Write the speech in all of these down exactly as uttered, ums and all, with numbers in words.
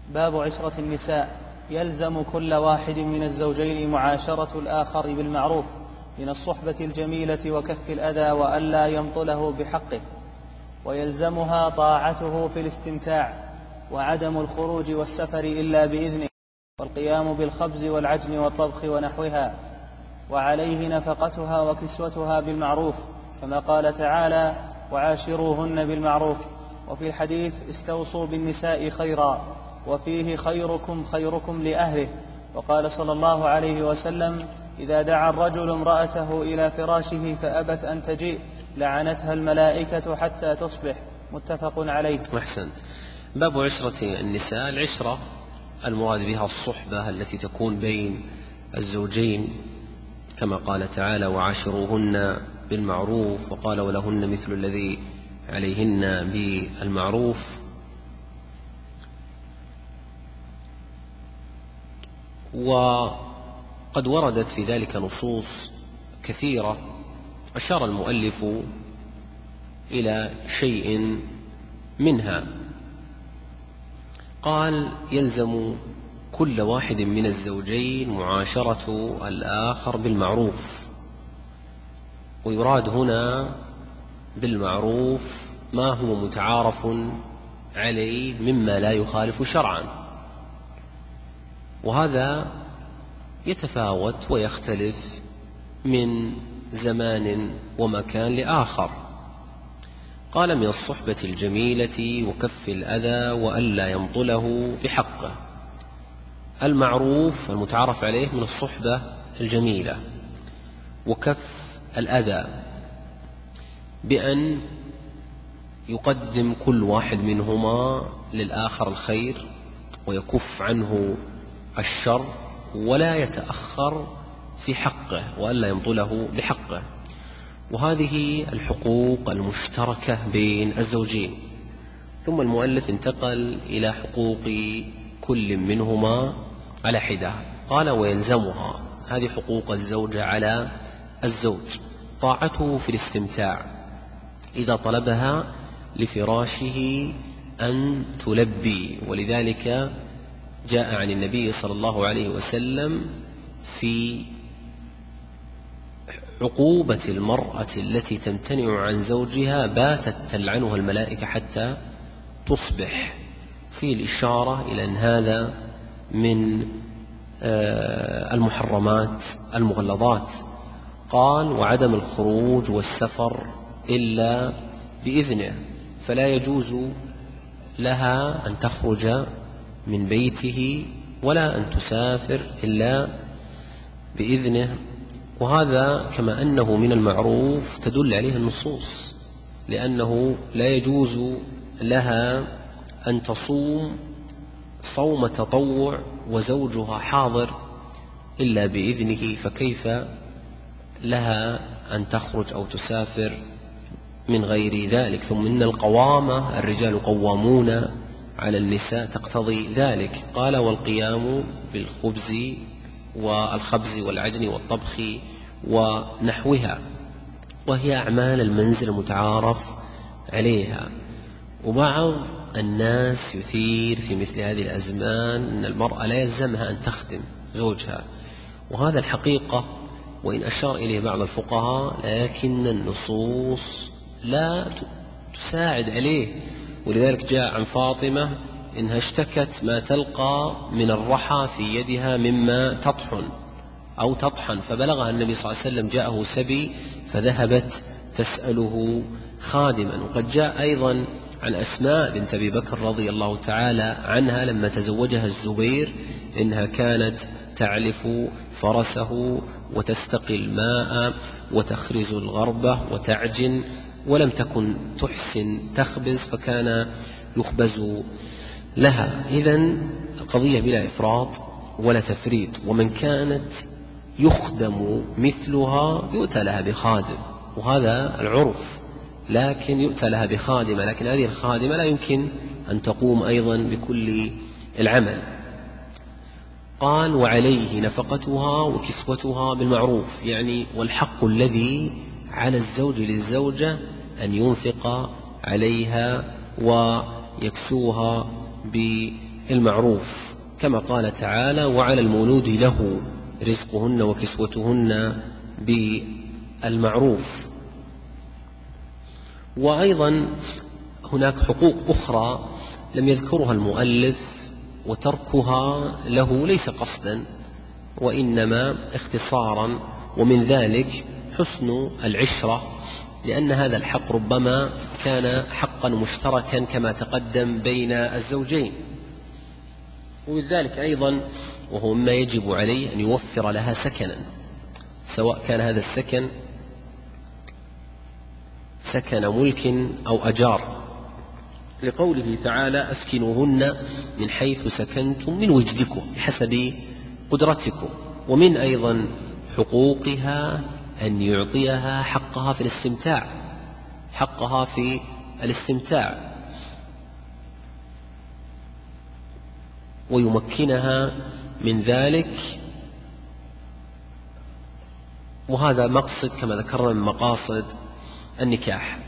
باب عشرة النساء. يلزم كل واحد من الزوجين معاشرة الآخر بالمعروف من الصحبة الجميلة وكف الأذى وألا يمطله بحقه، ويلزمها طاعته في الاستمتاع وعدم الخروج والسفر إلا بإذنه، والقيام بالخبز والعجن والطبخ ونحوها، وعليه نفقتها وكسوتها بالمعروف كما قال تعالى: وعاشروهن بالمعروف. وفي الحديث: استوصوا بالنساء خيرا، وفيه: خيركم خيركم لأهله. وقال صلى الله عليه وسلم: إذا دعا الرجل امرأته إلى فراشه فأبت أن تجيء لعنتها الملائكة حتى تصبح. متفق عليه. أحسنت. باب عشرة النساء. العشرة المراد بها الصحبة التي تكون بين الزوجين، كما قال تعالى: وعاشروهن بالمعروف، وقال: ولهن مثل الذي عليهن بالمعروف. وقد وردت في ذلك نصوص كثيرة، أشار المؤلف إلى شيء منها. قال: يلزم كل واحد من الزوجين معاشرة الآخر بالمعروف. ويراد هنا بالمعروف ما هو متعارف عليه مما لا يخالف شرعا، وهذا يتفاوت ويختلف من زمان ومكان لآخر. قال: من الصحبة الجميلة وكف الأذى وألا يمطله بحقه. المعروف المتعارف عليه من الصحبة الجميلة وكف الأذى، بأن يقدم كل واحد منهما للآخر الخير ويكف عنه الشر ولا يتأخر في حقه، وألا يمطله بحقه. وهذه الحقوق المشتركة بين الزوجين. ثم المؤلف انتقل إلى حقوق كل منهما على حدة. قال: ويلزمها، هذه حقوق الزوجة على الزوج: طاعته في الاستمتاع إذا طلبها لفراشه أن تلبي. ولذلك جاء عن النبي صلى الله عليه وسلم في عقوبة المرأة التي تمتنع عن زوجها: باتت تلعنها الملائكة حتى تصبح. في الإشارة إلى أن هذا من المحرمات المغلظات. قال: وعدم الخروج والسفر إلا بإذنه، فلا يجوز لها أن تخرج من بيته ولا أن تسافر إلا بإذنه. وهذا كما أنه من المعروف تدل عليه النصوص، لأنه لا يجوز لها أن تصوم صوم تطوع وزوجها حاضر إلا بإذنه، فكيف لها أن تخرج أو تسافر من غير ذلك؟ ثم إن القوامة، الرجال قوامون على النساء، تقتضي ذلك. قال: والقيام بالخبز والخبز والعجن والطبخ ونحوها، وهي أعمال المنزل المتعارف عليها. وبعض الناس يثير في مثل هذه الأزمان أن المرأة لا يلزمها أن تخدم زوجها، وهذا الحقيقة وإن أشار إليه بعض الفقهاء، لكن النصوص لا تساعد عليه. ولذلك جاء عن فاطمة إنها اشتكت ما تلقى من الرحى في يدها مما تطحن أو تطحن، فبلغها النبي صلى الله عليه وسلم، جاءه سبي فذهبت تسأله خادما. وقد جاء أيضا عن أسماء بنت أبي بكر رضي الله تعالى عنها لما تزوجها الزبير إنها كانت تعلف فرسه وتستقي الماء وتخرز الغربة وتعجن، ولم تكن تحسن تخبز فكان يخبز لها. إذن القضية بلا إفراط ولا تفريط. ومن كانت يخدم مثلها يؤتى لها بخادم، وهذا العرف، لكن يؤتى لها بخادمة، لكن هذه الخادمة لا يمكن أن تقوم أيضا بكل العمل. قال: وعليه نفقتها وكسوتها بالمعروف، يعني والحق الذي على الزوج للزوجة أن ينفق عليها ويكسوها بالمعروف، كما قال تعالى: وعلى المولود له رزقهن وكسوتهن بالمعروف. وأيضا هناك حقوق أخرى لم يذكرها المؤلف، وتركها له ليس قصدا وإنما اختصارا، ومن ذلك حسن العشرة، لأن هذا الحق ربما كان حقا مشتركا كما تقدم بين الزوجين. وبذلك أيضا وهو مما يجب عليه أن يوفر لها سكنا، سواء كان هذا السكن سكن ملك أو أجار، لقوله تعالى: أسكنوهن من حيث سكنتم من وجدكم بحسب قدرتكم. ومن أيضا حقوقها أن يعطيها حقها في الاستمتاع، حقها في الاستمتاع ويمكنها من ذلك، وهذا مقصد كما ذكرنا من مقاصد النكاح.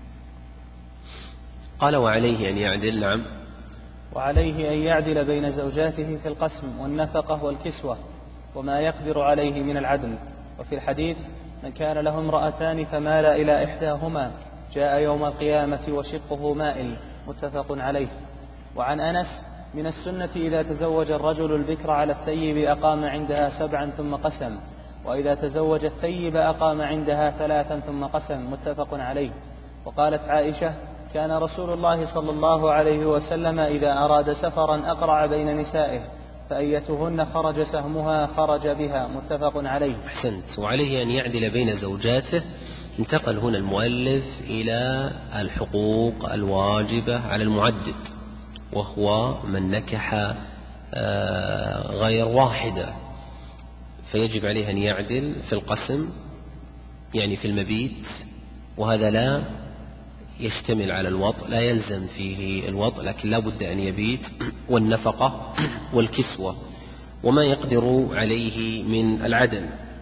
قال: وعليه أن يعدل. نعم. وعليه أن يعدل بين زوجاته في القسم والنفقة والكسوة وما يقدر عليه من العدل. وفي الحديث: من كان له امرأتان فمال إلى إحداهما جاء يوم القيامة وشقه مائل، متفق عليه. وعن أنس: من السنة إذا تزوج الرجل البكر على الثيب أقام عندها سبعا ثم قسم، وإذا تزوج الثيب أقام عندها ثلاثا ثم قسم، متفق عليه. وقالت عائشة: كان رسول الله صلى الله عليه وسلم إذا أراد سفرا أقرع بين نسائه، فأيتهن خرج سهمها خرج بها، متفق عليه. أحسنت. وعليه أن يعدل بين زوجاته. انتقل هنا المؤلف إلى الحقوق الواجبة على المعدد، وهو من نكح غير واحدة، فيجب عليه أن يعدل في القسم، يعني في المبيت، وهذا لا يشتمل على الوطء، لا يلزم فيه الوطء، لكن لا بد أن يبيت، والنفقة والكسوة وما يقدر عليه من العدل.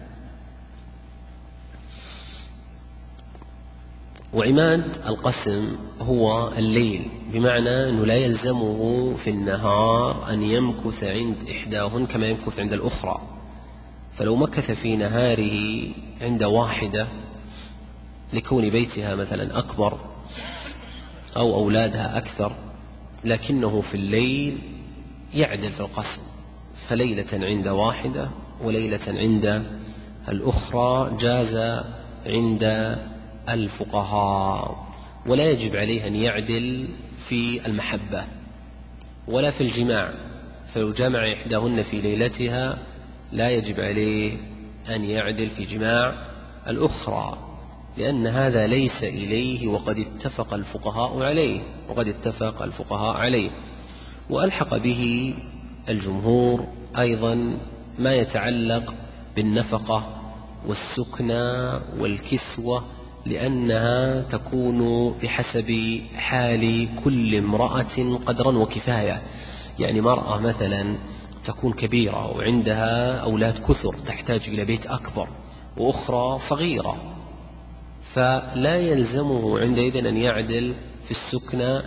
وعماد القسم هو الليل، بمعنى أنه لا يلزمه في النهار أن يمكث عند إحداهن كما يمكث عند الأخرى، فلو مكث في نهاره عند واحدة لكون بيتها مثلا أكبر أو أولادها أكثر، لكنه في الليل يعدل في القسم، فليلة عند واحدة وليلة عند الأخرى جاز عند الفقهاء. ولا يجب عليه أن يعدل في المحبة ولا في الجماع، فلو جمع إحداهن في ليلتها لا يجب عليه أن يعدل في جماع الأخرى، لأن هذا ليس إليه، وقد اتفق الفقهاء عليه وقد اتفق الفقهاء عليه. وألحق به الجمهور أيضا ما يتعلق بالنفقة والسكنى والكسوة، لأنها تكون بحسب حال كل امرأة قدرا وكفاية. يعني مرأة مثلا تكون كبيرة وعندها أولاد كثر تحتاج إلى بيت أكبر، وأخرى صغيرة، فلا يلزمه عندئذ أن يعدل في السكنى،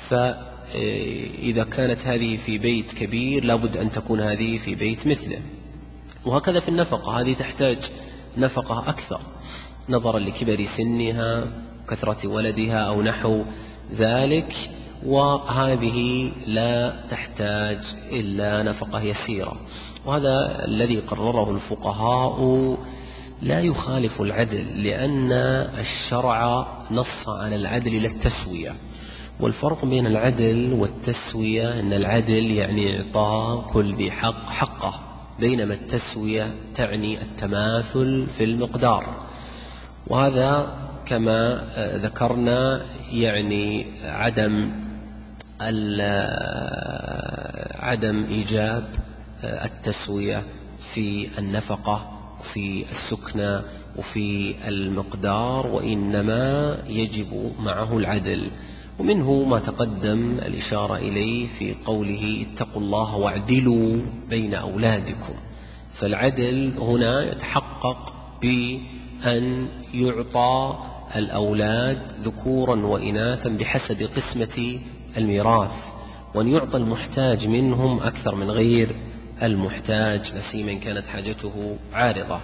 فإذا كانت هذه في بيت كبير لابد أن تكون هذه في بيت مثله. وهكذا في النفقة، هذه تحتاج نفقة أكثر نظرا لكبر سنها وكثرة ولدها أو نحو ذلك، وهذه لا تحتاج إلا نفقة يسيرة. وهذا الذي قرره الفقهاء لا يخالف العدل، لأن الشرع نص على العدل للتسوية. والفرق بين العدل والتسوية أن العدل يعني إعطاء كل ذي حق حقه، بينما التسوية تعني التماثل في المقدار. وهذا كما ذكرنا يعني عدم عدم إيجاب التسوية في النفقة وفي السكنى وفي المقدار، وإنما يجب معه العدل. ومنه ما تقدم الإشارة إليه في قوله: اتقوا الله واعدلوا بين أولادكم. فالعدل هنا يتحقق بأن يعطى الأولاد ذكورا وإناثا بحسب قسمة الميراث، وأن يعطى المحتاج منهم أكثر من غير المحتاج، لسيما كانت حاجته عارضة.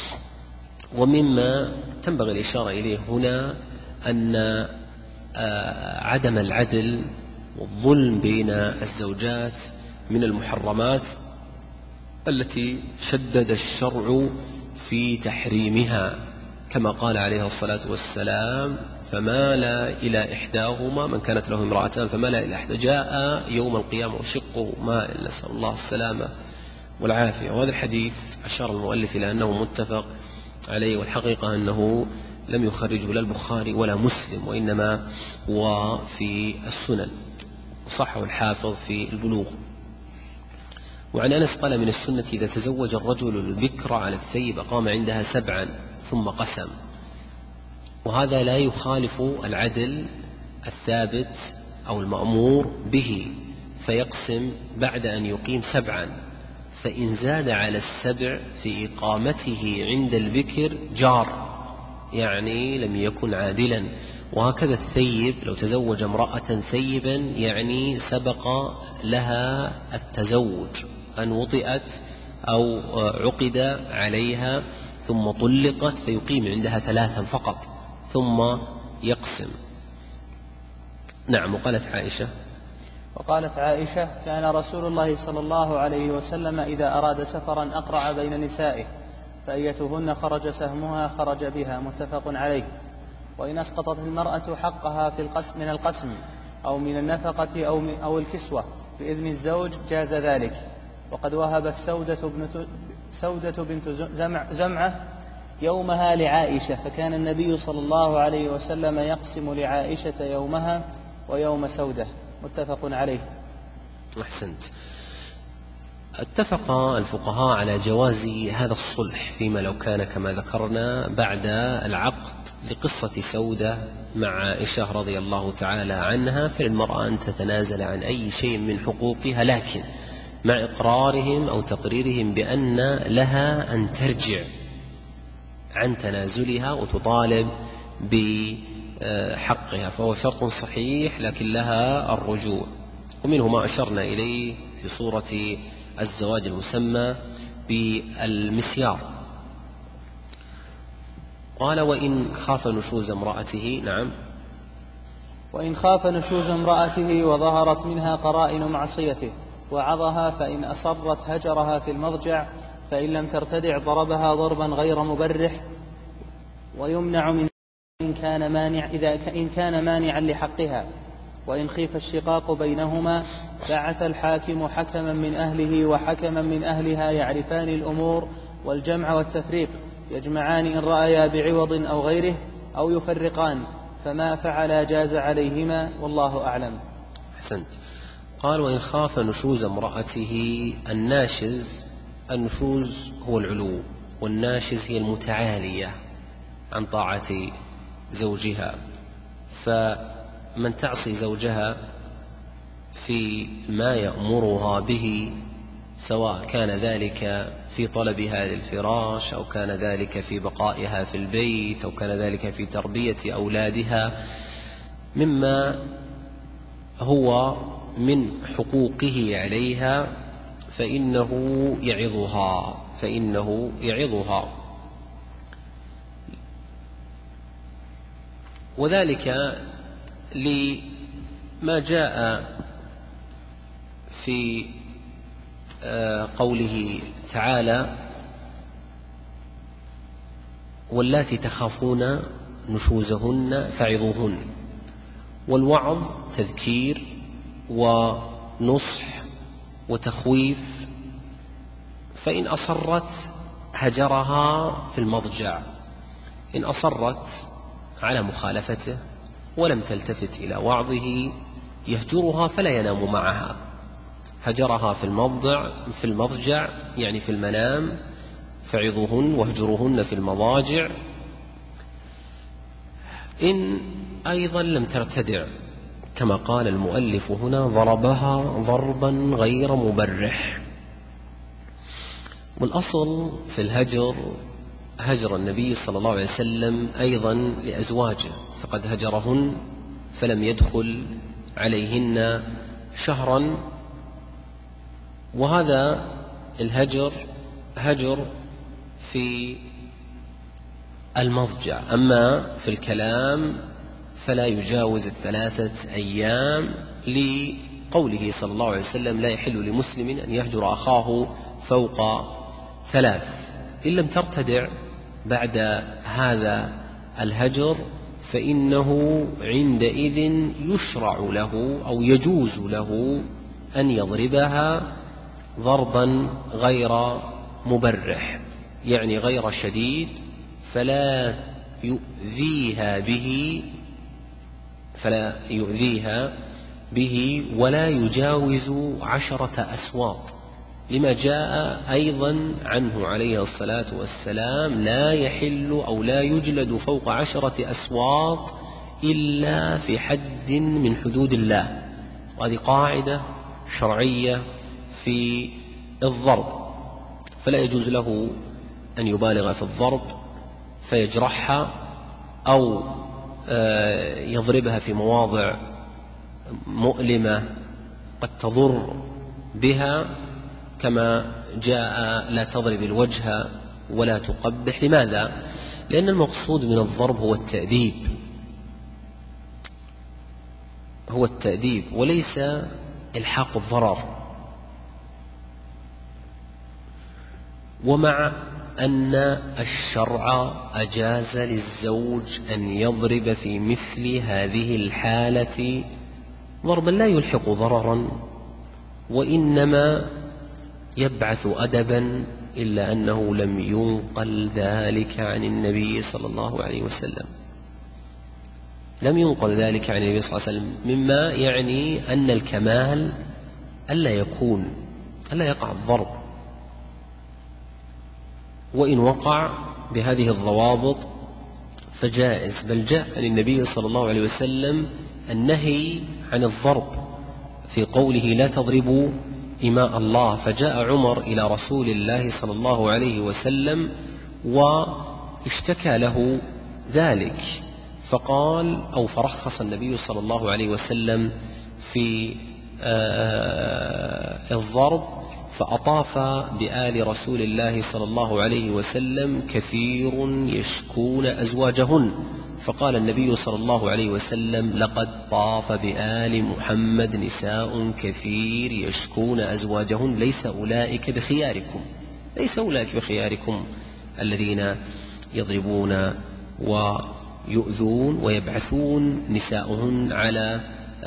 ومما تنبغي الإشارة إليه هنا أن عدم العدل والظلم بين الزوجات من المحرمات التي شدد الشرع في تحريمها، كما قال عليه الصلاة والسلام: فمال إلى إحداهما، من كانت له امرأتان فمال إلى إحدى جاء يوم القيامة وشقه مائل، نسأل الله السلامة والعافية. وهذا الحديث أشار المؤلف إلى أنه متفق عليه، والحقيقة أنه لم يخرجه لا البخاري ولا مسلم، وإنما هو في السنن، وصحه الحافظ في البلوغ. وعن أنس قال: من السنة إذا تزوج الرجل البكر على الثيب قام عندها سبعا ثم قسم. وهذا لا يخالف العدل الثابت أو المأمور به، فيقسم بعد أن يقيم سبعا، فإن زاد على السبع في إقامته عند البكر جار، يعني لم يكن عادلا. وهكذا الثيب لو تزوج امرأة ثيبا يعني سبق لها التزوج، أن وطئت أو عقد عليها ثم طلقت، فيقيم عندها ثلاثا فقط ثم يقسم. نعم. وقالت عائشة وقالت عائشة: كان رسول الله صلى الله عليه وسلم إذا أراد سفرا أقرع بين نسائه، فأيتهن خرج سهمها خرج بها. متفق عليه. وإن أسقطت المرأة حقها في القسم من القسم أو من النفقة أو, أو الكسوة بإذن الزوج جاز ذلك. وقد وهبت سودة بنت, سودة بنت زمع زمعة يومها لعائشة، فكان النبي صلى الله عليه وسلم يقسم لعائشة يومها ويوم سودة. متفق عليه. أحسنت. اتفق الفقهاء على جواز هذا الصلح فيما لو كان كما ذكرنا بعد العقد لقصة سودة مع عائشة رضي الله تعالى عنها، فللمرأة أن تتنازل عن أي شيء من حقوقها، لكن مع إقرارهم أو تقريرهم بأن لها أن ترجع عن تنازلها وتطالب بحقها، فهو شرط صحيح لكن لها الرجوع. ومنه ما أشرنا إليه في صورة الزواج المسمى بالمسيار. قال: وإن خاف نشوز امرأته. نعم. وإن خاف نشوز امرأته وظهرت منها قرائن معصيته وعظها، فإن أصرت هجرها في المضجع، فإن لم ترتدع ضربها ضربا غير مبرح. ويمنع من إن كان مانع إذا إن كان مانعا لحقها. وإن خيف الشقاق بينهما بعث الحاكم حكما من أهله وحكما من أهلها يعرفان الأمور والجمع والتفريق، يجمعان إن رأيا بعوض أو غيره، أو يفرقان، فما فعلا جاز عليهما، والله أعلم. أحسنت. قال: وإن خاف نشوز امرأته. الناشز، النشوز هو العلو، والناشز هي المتعالية عن طاعة زوجها، فمن تعصي زوجها في ما يأمرها به، سواء كان ذلك في طلبها للفراش، أو كان ذلك في بقائها في البيت، أو كان ذلك في تربية أولادها، مما هو من حقوقه عليها، فإنه يعظها فإنه يعظها وذلك لما جاء في قوله تعالى: واللاتي تخافون نشوزهن فعظوهن. والوعظ تذكير ونصح وتخويف. فإن أصرت هجرها في المضجع، إن أصرت على مخالفته ولم تلتفت إلى وعظه يهجرها فلا ينام معها. هجرها في المضجع في المضجع يعني في المنام، فعظوهن واهجروهن في المضاجع. إن أيضا لم ترتدع، كما قال المؤلف هنا: ضربها ضربا غير مبرح. والأصل في الهجر هجر النبي صلى الله عليه وسلم أيضا لأزواجه، فقد هجرهن فلم يدخل عليهن شهرا. وهذا الهجر هجر في المضجع، أما في الكلام فلا يجاوز الثلاثة أيام، لقوله صلى الله عليه وسلم: لا يحل لمسلم أن يهجر أخاه فوق ثلاث. إن لم ترتدع بعد هذا الهجر فإنه عندئذ يشرع له أو يجوز له أن يضربها ضربا غير مبرح، يعني غير شديد، فلا يؤذيها به فلا يؤذيها به ولا يجاوز عشرة أسواط، لما جاء أيضا عنه عليه الصلاة والسلام: لا يحل أو لا يجلد فوق عشرة أسواط إلا في حد من حدود الله. وهذه قاعدة شرعية في الضرب، فلا يجوز له أن يبالغ في الضرب فيجرحها أو يضربها في مواضع مؤلمة قد تضر بها، كما جاء: لا تضرب الوجه ولا تقبح. لماذا؟ لأن المقصود من الضرب هو التأديب هو التأديب وليس إلحاق الضرر. ومع أن الشرع أجاز للزوج أن يضرب في مثل هذه الحالة ضربا لا يلحق ضررا وإنما يبعث أدبا، إلا أنه لم ينقل ذلك عن النبي صلى الله عليه وسلم لم ينقل ذلك عن النبي صلى الله عليه وسلم مما يعني أن الكمال ألا يكون ألا يقع الضرب، وإن وقع بهذه الضوابط فجائز. بل جاء عن النبي صلى الله عليه وسلم النهي عن الضرب في قوله: لا تضربوا إماء الله. فجاء عمر إلى رسول الله صلى الله عليه وسلم واشتكى له ذلك، فقال أو فرخص النبي صلى الله عليه وسلم في الضرب، فأطاف بآل رسول الله صلى الله عليه وسلم كثير يشكون أزواجهن، فقال النبي صلى الله عليه وسلم: لقد طاف بآل محمد نساء كثير يشكون أزواجهن، ليس أولئك بخياركم ليس أولئك بخياركم الذين يضربون ويؤذون ويبعثون نساؤهن على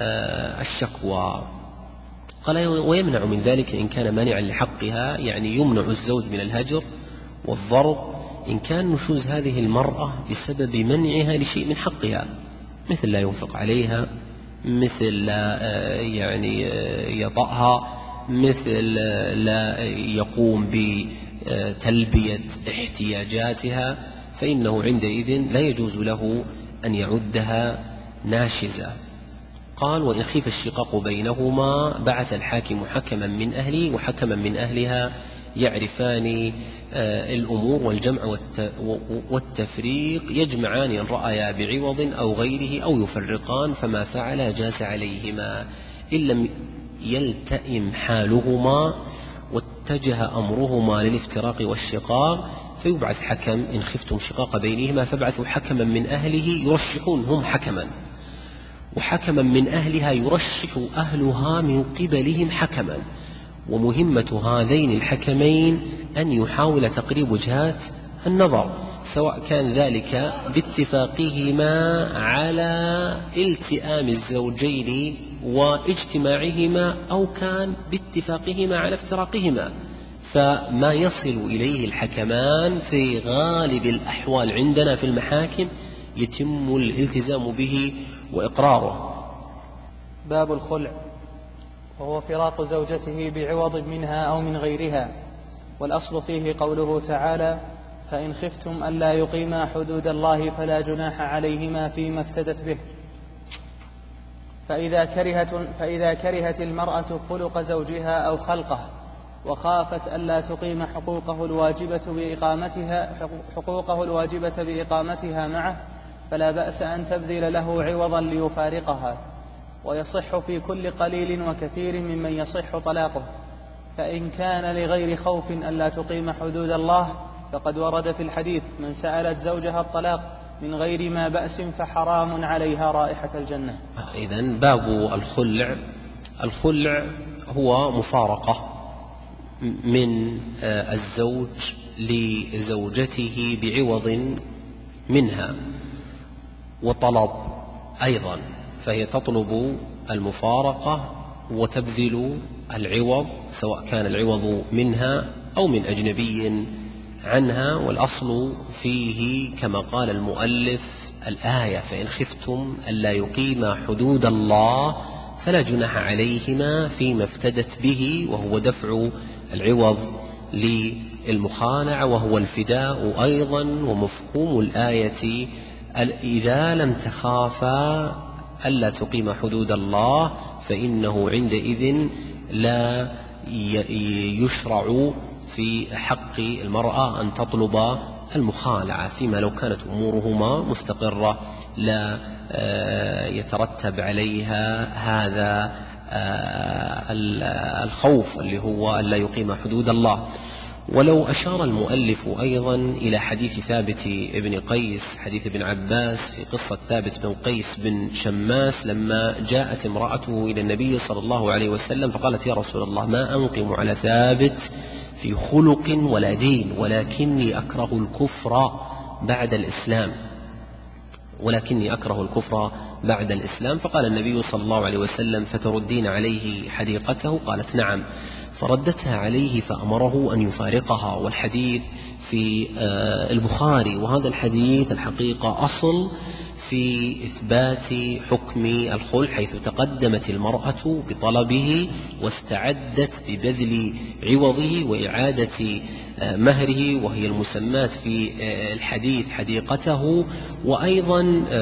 الشكوى. قال: ويمنع من ذلك إن كان مانعا لحقها، يعني يمنع الزوج من الهجر والضرب إن كان نشوز هذه المرأة بسبب منعها لشيء من حقها، مثل لا ينفق عليها، مثل لا يعني يطأها، مثل لا يقوم بتلبية احتياجاتها، فإنه عندئذ لا يجوز له أن يعدها ناشزة. قال: وإن خيف الشقاق بينهما بعث الحاكم حكما من أهله وحكما من أهلها يعرفان الأمور والجمع والتفريق، يجمعان إن رأيا بعوض أو غيره أو يفرقان، فما فعل جاز عليهما إن لم يلتئم حالهما واتجه أمرهما للافتراق والشقاق، فيبعث حكم. إن خفتم شقاق بينهما فابعثوا حكما من أهله يرشحون هم حكما، وحكما من أهلها يرشح أهلها من قبلهم حكما. ومهمة هذين الحكمين أن يحاول تقريب وجهات النظر، سواء كان ذلك باتفاقهما على التئام الزوجين واجتماعهما أو كان باتفاقهما على افتراقهما. فما يصل إليه الحكمان في غالب الأحوال عندنا في المحاكم يتم الالتزام به وإقراره. باب الخلع، وهو فراق زوجته بعوض منها أو من غيرها، والأصل فيه قوله تعالى: فإن خفتم ألا يقيما حدود الله فلا جناح عليهما فيما افتدت به. فإذا كرهت, فإذا كرهت المرأة خلق زوجها أو خلقه وخافت ألا تقيم حقوقه الواجبة بإقامتها, حقوقه الواجبة بإقامتها معه، فلا بأس أن تبذل له عوضا ليفارقها، ويصح في كل قليل وكثير ممن يصح طلاقه. فإن كان لغير خوف ألا تقيم حدود الله فقد ورد في الحديث: من سألت زوجها الطلاق من غير ما بأس فحرام عليها رائحة الجنة. إذن باب الخلع. الخلع هو مفارقة من الزوج لزوجته بعوض منها وطلب أيضا، فهي تطلب المفارقة وتبذل العوض، سواء كان العوض منها أو من أجنبي عنها. والأصل فيه كما قال المؤلف الآية: فإن خفتم ألا يقيما حدود الله فلا جناح عليهما فيما افتدت به، وهو دفع العوض للمخالعة وهو الفداء أيضا. ومفهوم الآية: إذا لم تخافا ألا تقيم حدود الله فإنه عندئذ لا يشرع في حق المرأة أن تطلب المخالعة، فيما لو كانت أمورهما مستقرة لا يترتب عليها هذا الخوف اللي هو ألا يقيم حدود الله. ولو أشار المؤلف أيضا إلى حديث ثابت بن قيس، حديث ابن عباس في قصة ثابت بن قيس بن شماس لما جاءت امرأته إلى النبي صلى الله عليه وسلم فقالت: يا رسول الله، ما أنقم على ثابت في خلق ولا دين، ولكني أكره الكفر بعد الإسلام ولكني أكره الكفر بعد الإسلام. فقال النبي صلى الله عليه وسلم: فتردين عليه حديقته؟ قالت: نعم. فردتها عليه فأمره أن يفارقها. والحديث في البخاري، وهذا الحديث الحقيقة أصل في إثبات حكم الخلع، حيث تقدمت المرأة بطلبه واستعدت ببذل عوضه وإعادة مهره، وهي المسمات في الحديث حديقته. وأيضا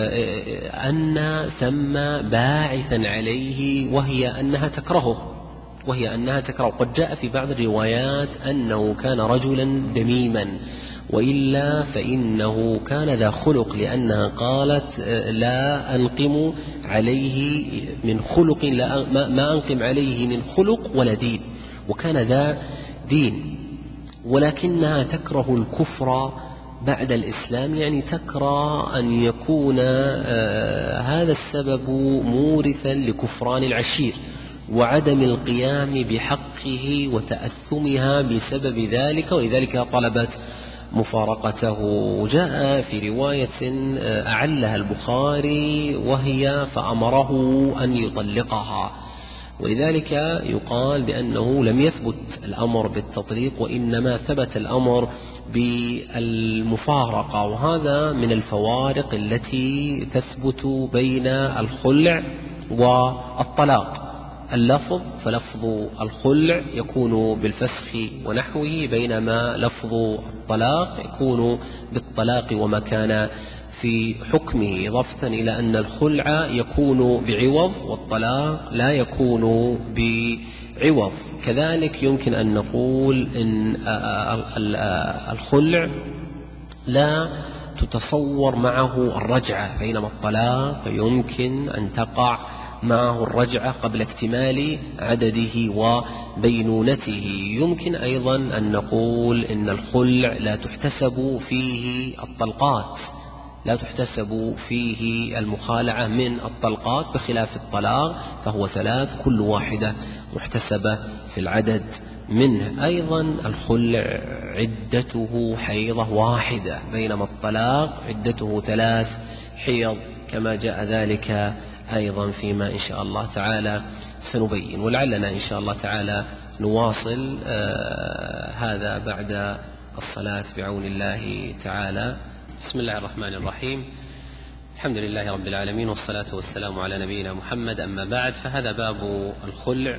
أن ثم باعثا عليه وهي أنها تكرهه وهي أنها تكره. قد جاء في بعض الروايات أنه كان رجلا دميما، وإلا فإنه كان ذا خلق، لأنها قالت: لا أنقم عليه من خلق، لا ما أنقم عليه من خلق ولا دين، وكان ذا دين. ولكنها تكره الكفر بعد الإسلام، يعني تكره أن يكون هذا السبب مورثا لكفران العشير وعدم القيام بحقه وتأثمها بسبب ذلك، ولذلك طلبت مفارقته. جاء في رواية أعلها البخاري وهي: فأمره أن يطلقها. ولذلك يقال بأنه لم يثبت الأمر بالتطليق، وإنما ثبت الأمر بالمفارقة. وهذا من الفوارق التي تثبت بين الخلع والطلاق. اللفظ فلفظ الخلع يكون بالفسخ ونحوه، بينما لفظ الطلاق يكون بالطلاق وما كان في حكمه، إضافة إلى أن الخلع يكون بعوض والطلاق لا يكون بعوض. كذلك يمكن أن نقول إن الخلع لا تتصور معه الرجعة، بينما الطلاق يمكن أن تقع معه الرجعة قبل اكتمال عدده وبينونته. يمكن أيضا أن نقول إن الخلع لا تحتسب فيه الطلقات لا تحتسب فيه المخالعة من الطلقات، بخلاف الطلاق فهو ثلاث كل واحدة محتسبة في العدد منه. أيضا الخلع عدته حيضة واحدة، بينما الطلاق عدته ثلاث حيض، كما جاء ذلك أيضا فيما إن شاء الله تعالى سنبين. ولعلنا إن شاء الله تعالى نواصل آه هذا بعد الصلاة بعون الله تعالى. بسم الله الرحمن الرحيم. الحمد لله رب العالمين، والصلاة والسلام على نبينا محمد. أما بعد، فهذا باب الخلع،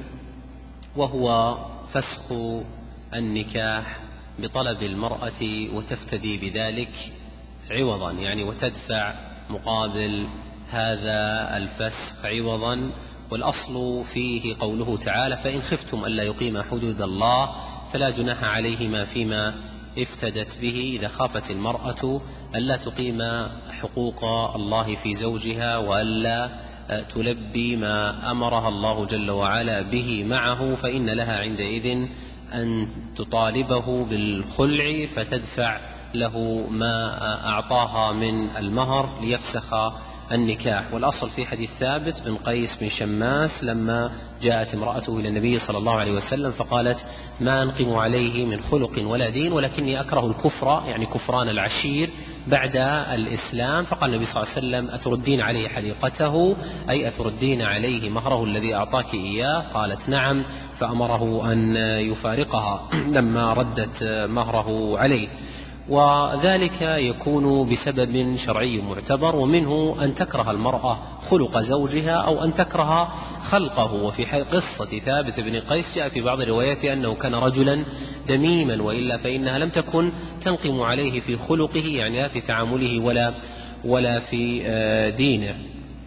وهو فسخ النكاح بطلب المرأة وتفتدي بذلك عوضا، يعني وتدفع مقابل هذا الفسخ عوضا. والأصل فيه قوله تعالى: فإن خفتم ألا يقيما حدود الله فلا جناح عليهما فيما افتدت به. إذا خافت المرأة ألا تقيم حقوق الله في زوجها وألا تلبي ما أمرها الله جل وعلا به معه، فإن لها عندئذ أن تطالبه بالخلع فتدفع له ما أعطاها من المهر ليفسخ النكاح. والأصل في حديث ثابت بن قيس بن شماس لما جاءت امرأته إلى النبي صلى الله عليه وسلم فقالت: ما أنقم عليه من خلق ولا دين، ولكني أكره الكفر، يعني كفران العشير بعد الإسلام. فقال النبي صلى الله عليه وسلم: أتردين عليه حديقته، أي أتردين عليه مهره الذي أعطاك إياه؟ قالت: نعم. فأمره أن يفارقها لما ردت مهره عليه. وذلك يكون بسبب شرعي معتبر، ومنه أن تكره المرأة خلق زوجها أو أن تكره خلقه. وفي قصة ثابت بن قيس جاء في بعض الروايات أنه كان رجلا دميما، وإلا فإنها لم تكن تنقم عليه في خلقه، يعني لا في تعامله ولا, ولا في دينه.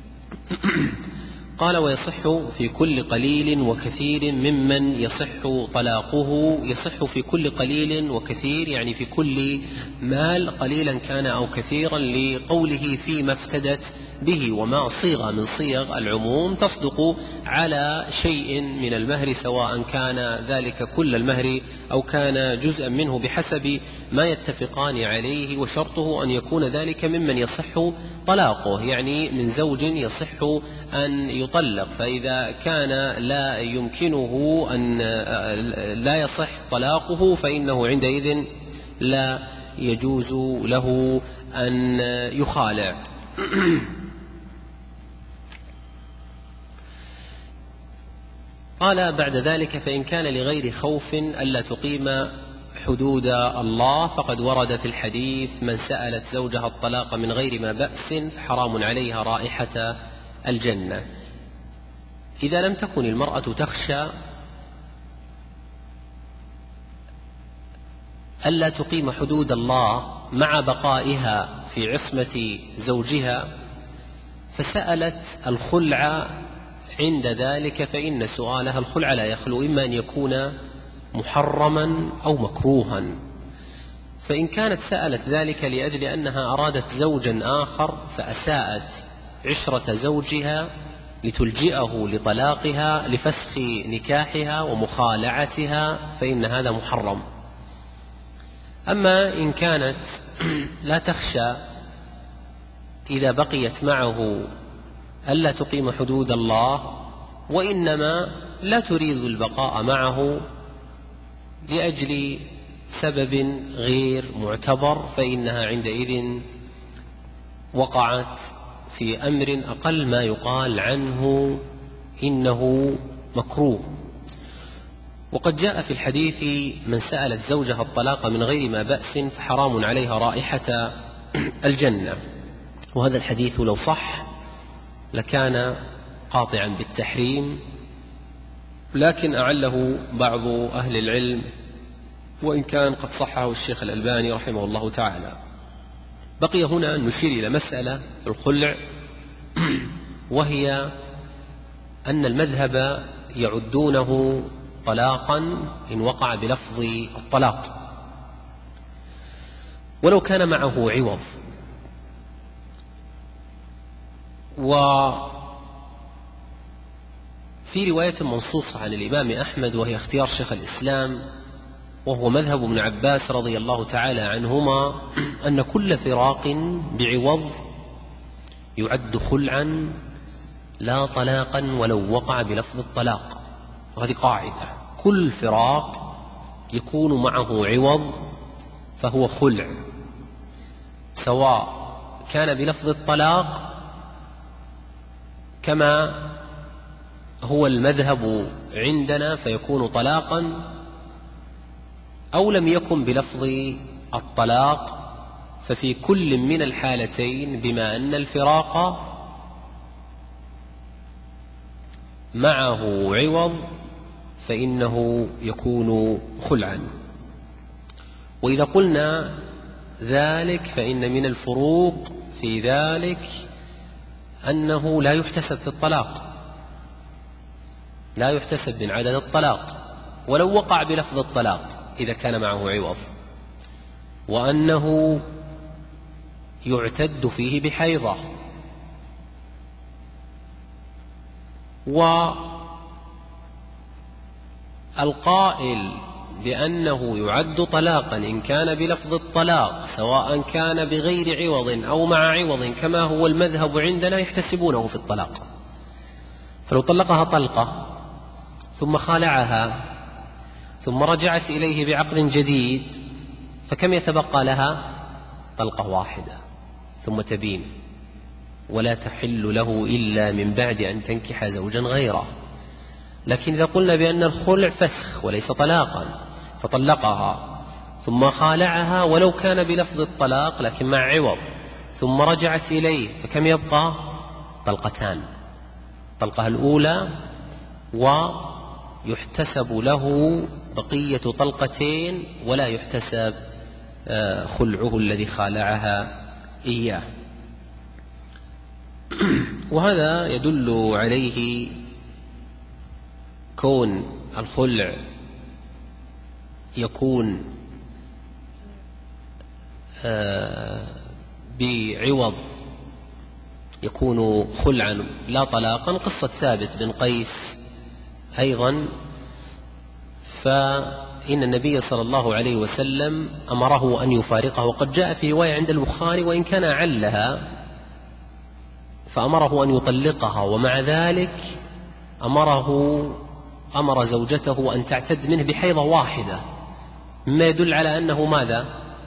قال: ويصح في كل قليل وكثير ممن يصح طلاقه. يصح في كل قليل وكثير يعني في كل مال، قليلا كان أو كثيرا، لقوله فيما افتدت به، وما صيغة من صيغ العموم تصدق على شيء من المهر، سواء كان ذلك كل المهر أو كان جزءا منه بحسب ما يتفقان عليه. وشرطه أن يكون ذلك ممن يصح طلاقه، يعني من زوج يصح أن يطلق. فإذا كان لا يمكنه أن لا يصح طلاقه فإنه عندئذ لا يجوز له أن يخالع. قال بعد ذلك: فإن كان لغير خوف ألا تقيم حدود الله، فقد ورد في الحديث: من سألت زوجها الطلاق من غير ما بأس فحرام عليها رائحة الجنة. إذا لم تكن المرأة تخشى ألا تقيم حدود الله مع بقائها في عصمة زوجها فسألت الخلع، عند ذلك فإن سؤالها الخلع لا يخلو إما أن يكون محرما أو مكروها. فإن كانت سألت ذلك لأجل أنها أرادت زوجا آخر فأساءت عشرة زوجها لتلجئه لطلاقها لفسخ نكاحها ومخالعتها فإن هذا محرم. أما إن كانت لا تخشى إذا بقيت معه ألا تقيم حدود الله، وإنما لا تريد البقاء معه لأجل سبب غير معتبر، فإنها عندئذ وقعت في أمر أقل ما يقال عنه إنه مكروه. وقد جاء في الحديث: من سألت زوجها الطلاق من غير ما بأس فحرام عليها رائحة الجنة. وهذا الحديث لو صح لكان قاطعا بالتحريم، لكن أعله بعض أهل العلم، وإن كان قد صحه الشيخ الألباني رحمه الله تعالى. بقي هنا أن نشير إلى مسألة في الخلع، وهي أن المذهب يعدونه طلاقا إن وقع بلفظ الطلاق، ولو كان معه عوض. وفي رواية منصوصة عن الإمام أحمد وهي اختيار شيخ الإسلام وهو مذهب ابن عباس رضي الله تعالى عنهما، أن كل فراق بعوض يعد خلعا لا طلاقا ولو وقع بلفظ الطلاق. وهذه قاعدة: كل فراق يكون معه عوض فهو خلع، سواء كان بلفظ الطلاق كما هو المذهب عندنا فيكون طلاقا، أو لم يكن بلفظ الطلاق، ففي كل من الحالتين بما أن الفراق معه عوض فإنه يكون خلعا. وإذا قلنا ذلك فإن من الفروق في ذلك أنه لا يحتسب في الطلاق، لا يحتسب من عدد الطلاق ولو وقع بلفظ الطلاق إذا كان معه عوض، وأنه يعتد فيه بحيضة، والقائل بأنه يعد طلاقا إن كان بلفظ الطلاق سواء كان بغير عوض أو مع عوض كما هو المذهب عندنا يحتسبونه في الطلاق. فلو طلقها طلقة ثم خالعها ثم رجعت إليه بعقد جديد فكم يتبقى لها؟ طلقة واحدة ثم تبين، ولا تحل له إلا من بعد أن تنكح زوجا غيره. لكن إذا قلنا بأن الخلع فسخ وليس طلاقا فطلقها ثم خالعها ولو كان بلفظ الطلاق لكن مع عوض ثم رجعت إليه فكم يبقى؟ طلقتان، طلقها الأولى ويحتسب له بقية طلقتين ولا يحتسب خلعه الذي خالعها إياه. وهذا يدل عليه كون الخلع يكون بعوض يكون خلعا لا طلاقا. قصة ثابت بن قيس أيضا، فإن النبي صلى الله عليه وسلم أمره أن يفارقه، وقد جاء في رواية عند البخاري وإن كان علها فأمره أن يطلقها، ومع ذلك أمره أمر زوجته أن تعتد منه بحيضة واحدة، مما يدل على أنه ماذا؟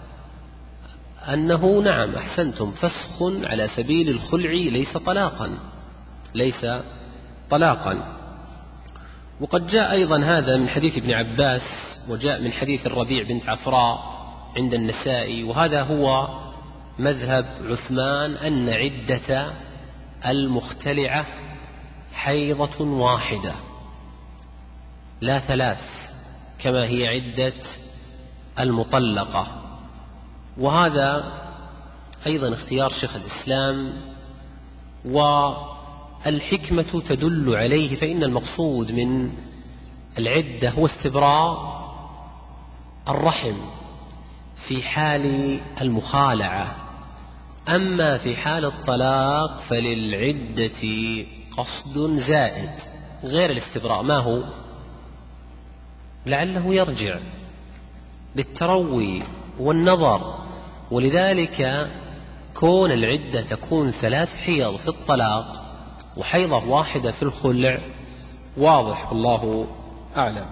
أنه نعم أحسنتم فسخ على سبيل الخلع ليس طلاقا ليس طلاقا. وقد جاء أيضا هذا من حديث ابن عباس، وجاء من حديث الربيع بنت عفراء عند النسائي، وهذا هو مذهب عثمان أن عدة المختلعة حيضة واحدة لا ثلاث كما هي عدة المطلقة. وهذا أيضا اختيار شيخ الإسلام، والحكمة تدل عليه، فإن المقصود من العدة هو استبراء الرحم في حال المخالعة، أما في حال الطلاق فللعدة قصد زائد غير الاستبراء. ما هو؟ لعله يرجع للتروي والنظر، ولذلك كون العدة تكون ثلاث حيض في الطلاق وحيضة واحدة في الخلع واضح والله أعلم.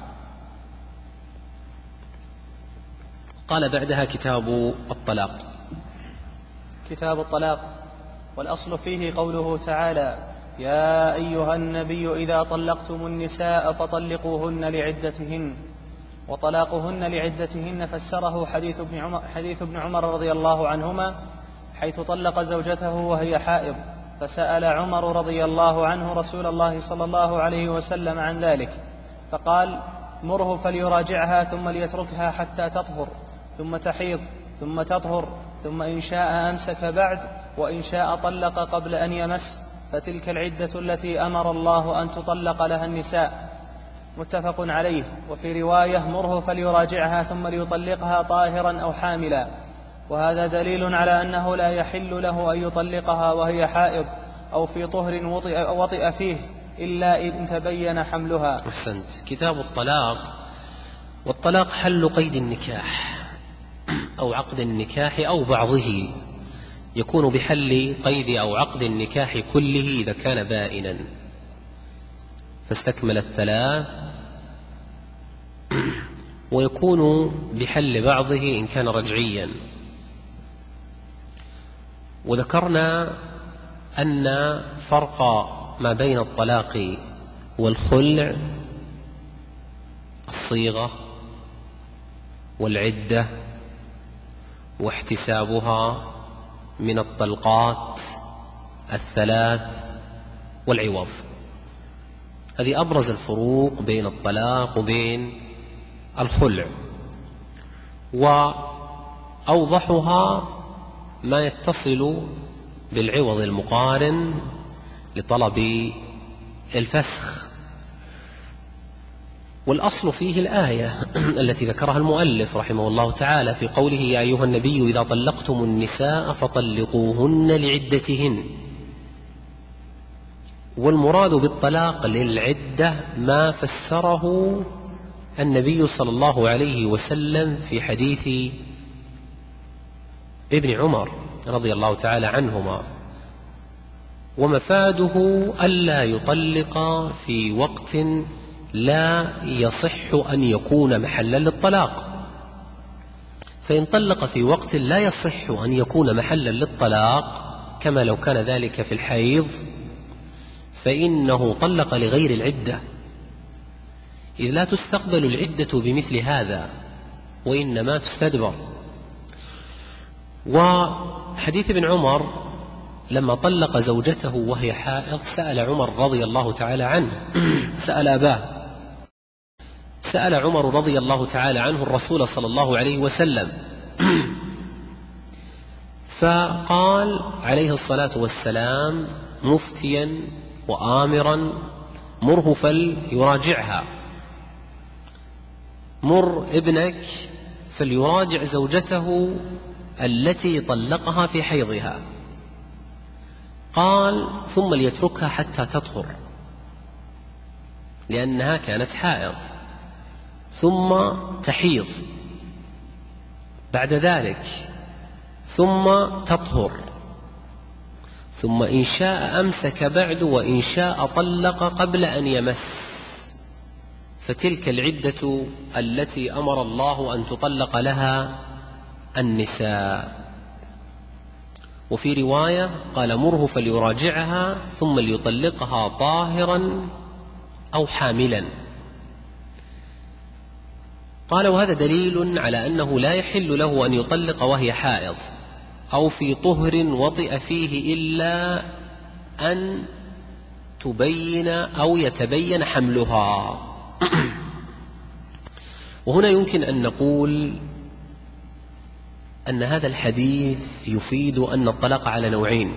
قال بعدها كتاب الطلاق. كتاب الطلاق، والأصل فيه قوله تعالى: يا أيها النبي إذا طلقتم النساء فطلقوهن لعدتهن. وطلاقهن لعدتهن فسره حديث ابن عمر, حديث ابن عمر رضي الله عنهما حيث طلق زوجته وهي حائض، فسأل عمر رضي الله عنه رسول الله صلى الله عليه وسلم عن ذلك، فقال: مره فليراجعها ثم ليتركها حتى تطهر ثم تحيض ثم تطهر، ثم إن شاء أمسك بعد، وإن شاء طلق قبل أن يمس، فتلك العدة التي أمر الله أن تطلق لها النساء. متفق عليه. وفي رواية: مره فليراجعها ثم ليطلقها طاهرا أو حاملا. وهذا دليل على أنه لا يحل له أن يطلقها وهي حائض أو في طهر وطئ فيه إلا إن تبين حملها. أحسنت. كتاب الطلاق. والطلاق حل قيد النكاح أو عقد النكاح أو بعضه، يكون بحل قيد أو عقد النكاح كله إذا كان بائنا فاستكمل الثلاث، ويكون بحل بعضه إن كان رجعيا. وذكرنا أن فرق ما بين الطلاق والخلع الصيغة والعدة واحتسابها من الطلقات الثلاث والعوض. هذه أبرز الفروق بين الطلاق وبين الخلع، وأوضحها ما يتصل بالعوض المقارن لطلب الفسخ. والأصل فيه الآية التي ذكرها المؤلف رحمه الله تعالى في قوله: يا أيها النبي إذا طلقتم النساء فطلقوهن لعدتهن. والمراد بالطلاق للعدة ما فسره النبي صلى الله عليه وسلم في حديث ابن عمر رضي الله تعالى عنهما، ومفاده ألا يطلق في وقت لا يصح أن يكون محلا للطلاق. فإن طلق في وقت لا يصح أن يكون محلا للطلاق كما لو كان ذلك في الحيض فإنه طلق لغير العدة، إذ لا تستقبل العدة بمثل هذا وإنما تستدبر. وحديث ابن عمر لما طلق زوجته وهي حائض سأل عمر رضي الله تعالى عنه سأل أباه سأل عمر رضي الله تعالى عنه الرسول صلى الله عليه وسلم فقال عليه الصلاة والسلام مفتيا وآمرا مره فليراجعها، مر ابنك فليراجع زوجته التي طلقها في حيضها. قال ثم ليتركها حتى تطهر لأنها كانت حائض، ثم تحيض بعد ذلك، ثم تطهر، ثم إن شاء أمسك بعد وإن شاء طلق قبل أن يمس، فتلك العدة التي أمر الله أن تطلق لها النساء. وفي رواية قال مره فليراجعها ثم ليطلقها طاهرا أو حاملا. قال وهذا دليل على أنه لا يحل له أن يطلق وهي حائض أو في طهر وطئ فيه إلا أن تبين أو يتبين حملها. وهنا يمكن أن نقول أن هذا الحديث يفيد أن الطلاق على نوعين: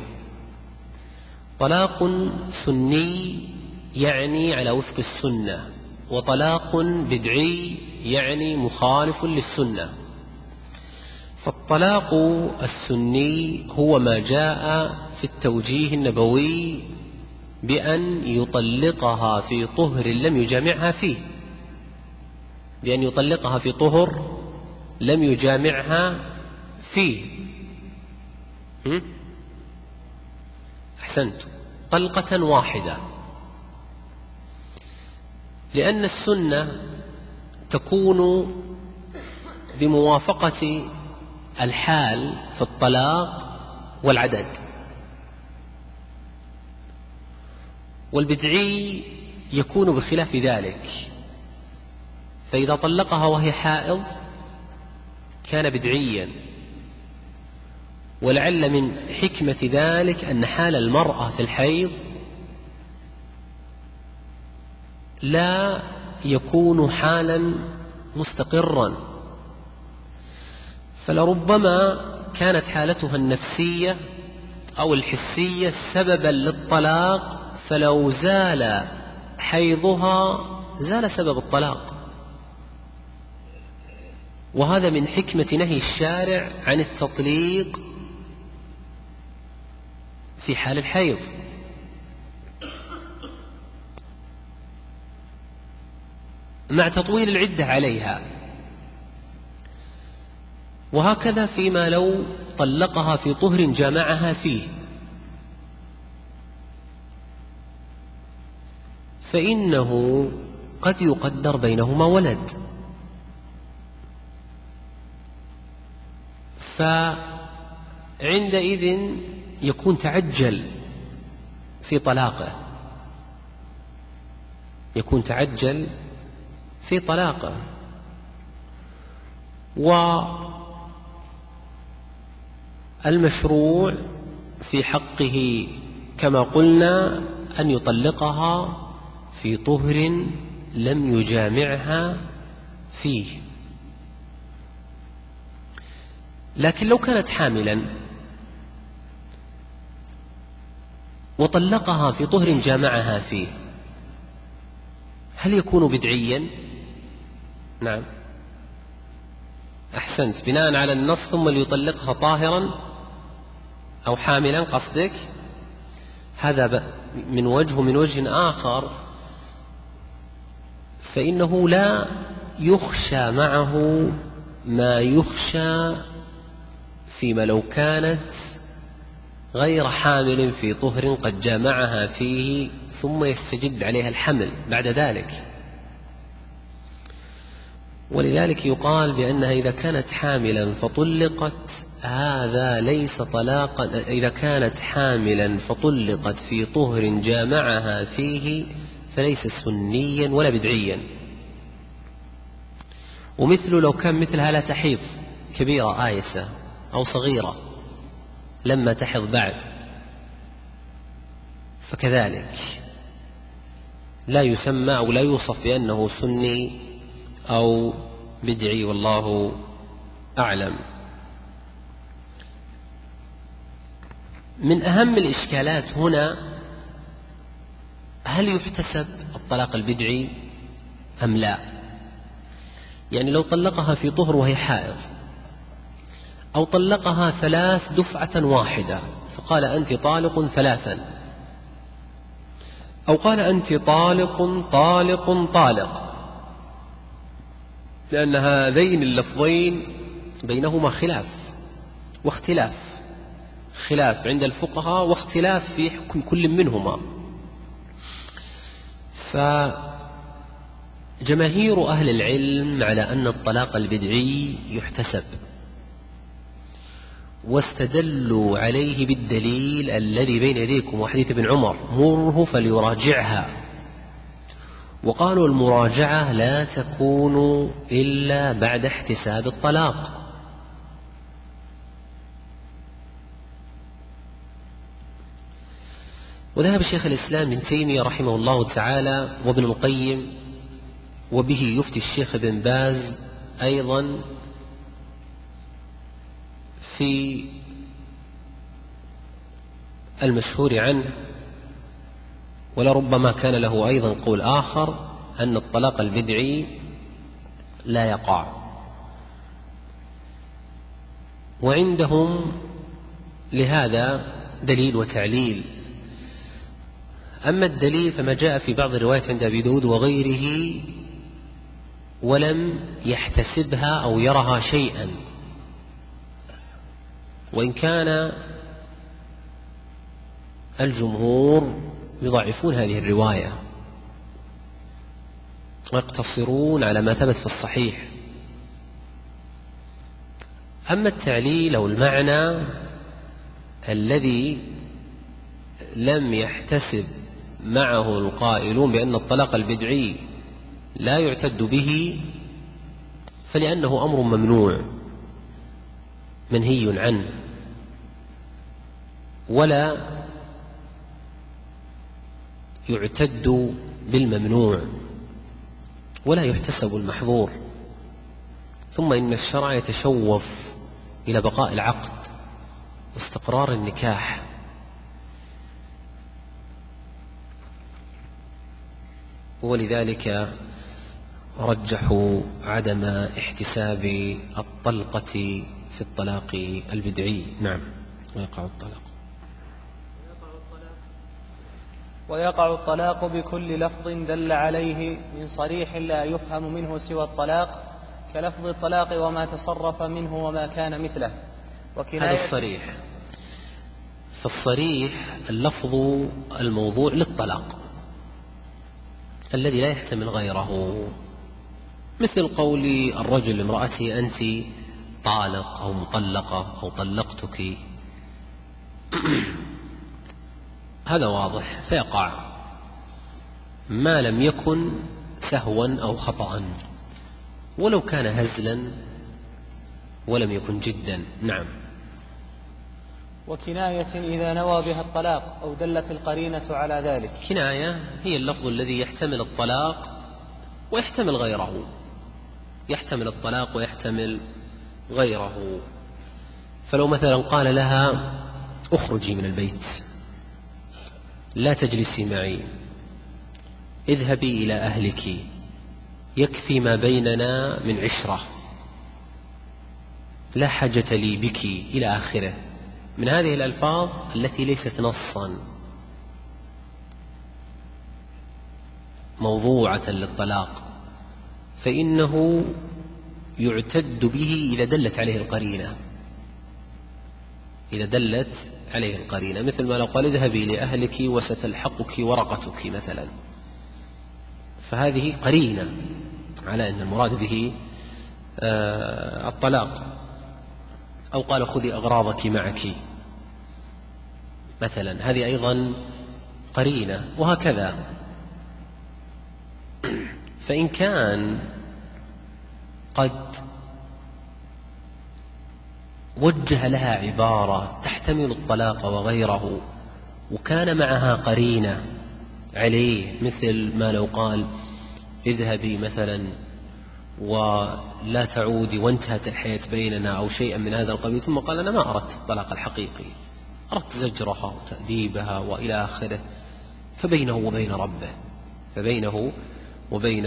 طلاق سني يعني على وفق السنة، وطلاق بدعي يعني مخالف للسنة. فالطلاق السني هو ما جاء في التوجيه النبوي بأن يطلقها في طهر لم يجامعها فيه، بأن يطلقها في طهر لم يجامعها فيه. أحسنت، طلقة واحدة، لأن السنة تكون بموافقة الحال في الطلاق والعدد، والبدعي يكون بخلاف ذلك. فإذا طلقها وهي حائض كان بدعيا، ولعل من حكمة ذلك أن حال المرأة في الحيض لا يكون حالا مستقرا، فلربما كانت حالتها النفسية أو الحسية سببا للطلاق، فلو زال حيضها زال سبب الطلاق. وهذا من حكمة نهي الشارع عن التطليق في حال الحيض. مع تطويل العدة عليها. وهكذا فيما لو طلقها في طهر جامعها فيه، فإنه قد يقدر بينهما ولد، فعندئذ يكون تعجل في طلاقه يكون تعجل في طلاقه والمشروع في حقه كما قلنا أن يطلقها في طهر لم يجامعها فيه. لكن لو كانت حاملا وطلقها في طهر جامعها فيه هل يكون بدعيا؟ نعم، أحسنت، بناء على النص ثم ليطلقها طاهرا أو حاملا قصدك. هذا من وجه. من وجه آخر فإنه لا يخشى معه ما يخشى فيما لو كانت غير حامل في طهر قد جامعها فيه ثم يستجد عليها الحمل بعد ذلك. ولذلك يقال بأنها إذا كانت حاملا فطلقت هذا ليس طلاقا، إذا كانت حاملا فطلقت في طهر جامعها فيه فليس سنيا ولا بدعيا. ومثل لو كان مثلها لا تحيض، كبيرة آيسة أو صغيرة لما تحض بعد، فكذلك لا يسمى أو لا يوصف بأنه سني أو بدعي، والله أعلم. من أهم الإشكالات هنا هل يحتسب الطلاق البدعي أم لا؟ يعني لو طلقها في طهر وهي حائض، أو طلقها ثلاث دفعة واحدة فقال أنت طالق ثلاثا، أو قال أنت طالق طالق طالق، لأن هذين اللفظين بينهما خلاف واختلاف، خلاف عند الفقهاء واختلاف في حكم كل منهما. فجماهير أهل العلم على أن الطلاق البدعي يحتسب، واستدلوا عليه بالدليل الذي بين يديكم وحديث ابن عمر مره فليراجعها، وقالوا المراجعة لا تكون إلا بعد احتساب الطلاق. وذهب الشيخ الإسلام ابن تيمية رحمه الله تعالى وابن القيم، وبه يفتي الشيخ ابن باز أيضا في المشهور عنه، ولربما كان له أيضا قول آخر أن الطلاق البدعي لا يقع. وعندهم لهذا دليل وتعليل. أما الدليل فما جاء في بعض الروايات عند أبي داود وغيره ولم يحتسبها أو يرها شيئا، وإن كان الجمهور يضعفون هذه الرواية ويقتصرون على ما ثبت في الصحيح. أما التعليل أو المعنى الذي لم يحتسب معه القائلون بأن الطلاق البدعي لا يعتد به، فلأنه أمر ممنوع منهي عنه، ولا يعتد بالممنوع ولا يحتسب المحظور. ثم إن الشرع يتشوف إلى بقاء العقد واستقرار النكاح، ولذلك رجحوا عدم احتساب الطلقة في الطلاق البدعي. نعم. ويقع الطلاق ويقع الطلاق بكل لفظ دل عليه من صريح لا يفهم منه سوى الطلاق، كلفظ الطلاق وما تصرف منه وما كان مثله. هذا الصريح. فالصريح اللفظ الموضوع للطلاق الذي لا يحتمل غيره، مثل قول الرجل لامرأته أنت طالق أو مطلقة أو طلقتك، هذا واضح فيقع ما لم يكن سهوا أو خطأ، ولو كان هزلا ولم يكن جدا. نعم. وكناية إذا نوى بها الطلاق أو دلت القرينة على ذلك. كناية هي اللفظ الذي يحتمل الطلاق ويحتمل غيره، يحتمل الطلاق ويحتمل غيره. فلو مثلا قال لها اخرجي من البيت، لا تجلسي معي، اذهبي إلى أهلك، يكفي ما بيننا من عشرة، لا حاجة لي بك، إلى آخره، من هذه الألفاظ التي ليست نصا موضوعة للطلاق فإنه يعتد به إذا دلت عليه القرينة، إذا دلت عليه القرينة، مثل ما لو قال اذهبي لأهلك وستلحقك ورقتك مثلا، فهذه قرينة على أن المراد به آه الطلاق. أو قال خذي أغراضك معك مثلا، هذه أيضا قرينة، وهكذا. فإن كان قد وجه لها عبارة تحتمل الطلاق وغيره وكان معها قرينة عليه، مثل ما لو قال اذهبي مثلا ولا تعودي وانتهت الحياة بيننا أو شيئا من هذا القبيل، ثم قال أنا ما أردت الطلاق الحقيقي، أردت زجرها وتأديبها وإلى آخره، فبينه وبين ربه فبينه وبين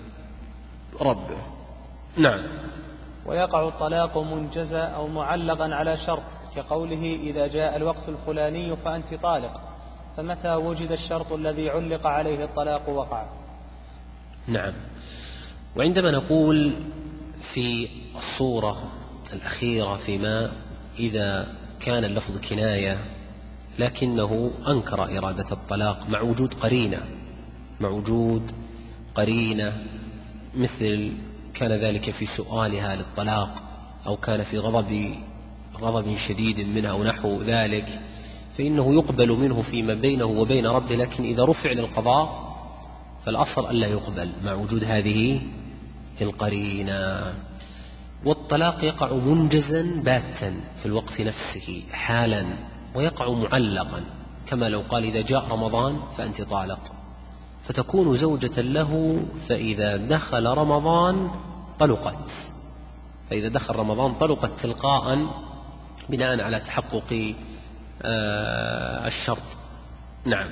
ربه. نعم. ويقع الطلاق منجزا أو معلقا على شرط، كقوله إذا جاء الوقت الفلاني فأنت طالق، فمتى وجد الشرط الذي علق عليه الطلاق وقع. نعم. وعندما نقول في الصورة الأخيرة فيما إذا كان اللفظ كناية لكنه أنكر إرادة الطلاق مع وجود قرينة مع وجود قرينة مثل كان ذلك في سؤالها للطلاق أو كان في غضب غضب شديد منها أو نحو ذلك، فإنه يقبل منه فيما بينه وبين ربه، لكن إذا رفع للقضاء فالأصل ألا يقبل مع وجود هذه القرينة. والطلاق يقع منجزا باتا في الوقت نفسه حالا، ويقع معلقا كما لو قال إذا جاء رمضان فأنت طالق، فتكون زوجة له فإذا دخل رمضان طلقت فإذا دخل رمضان طلقت تلقاء بناء على تحقق آه الشرط. نعم.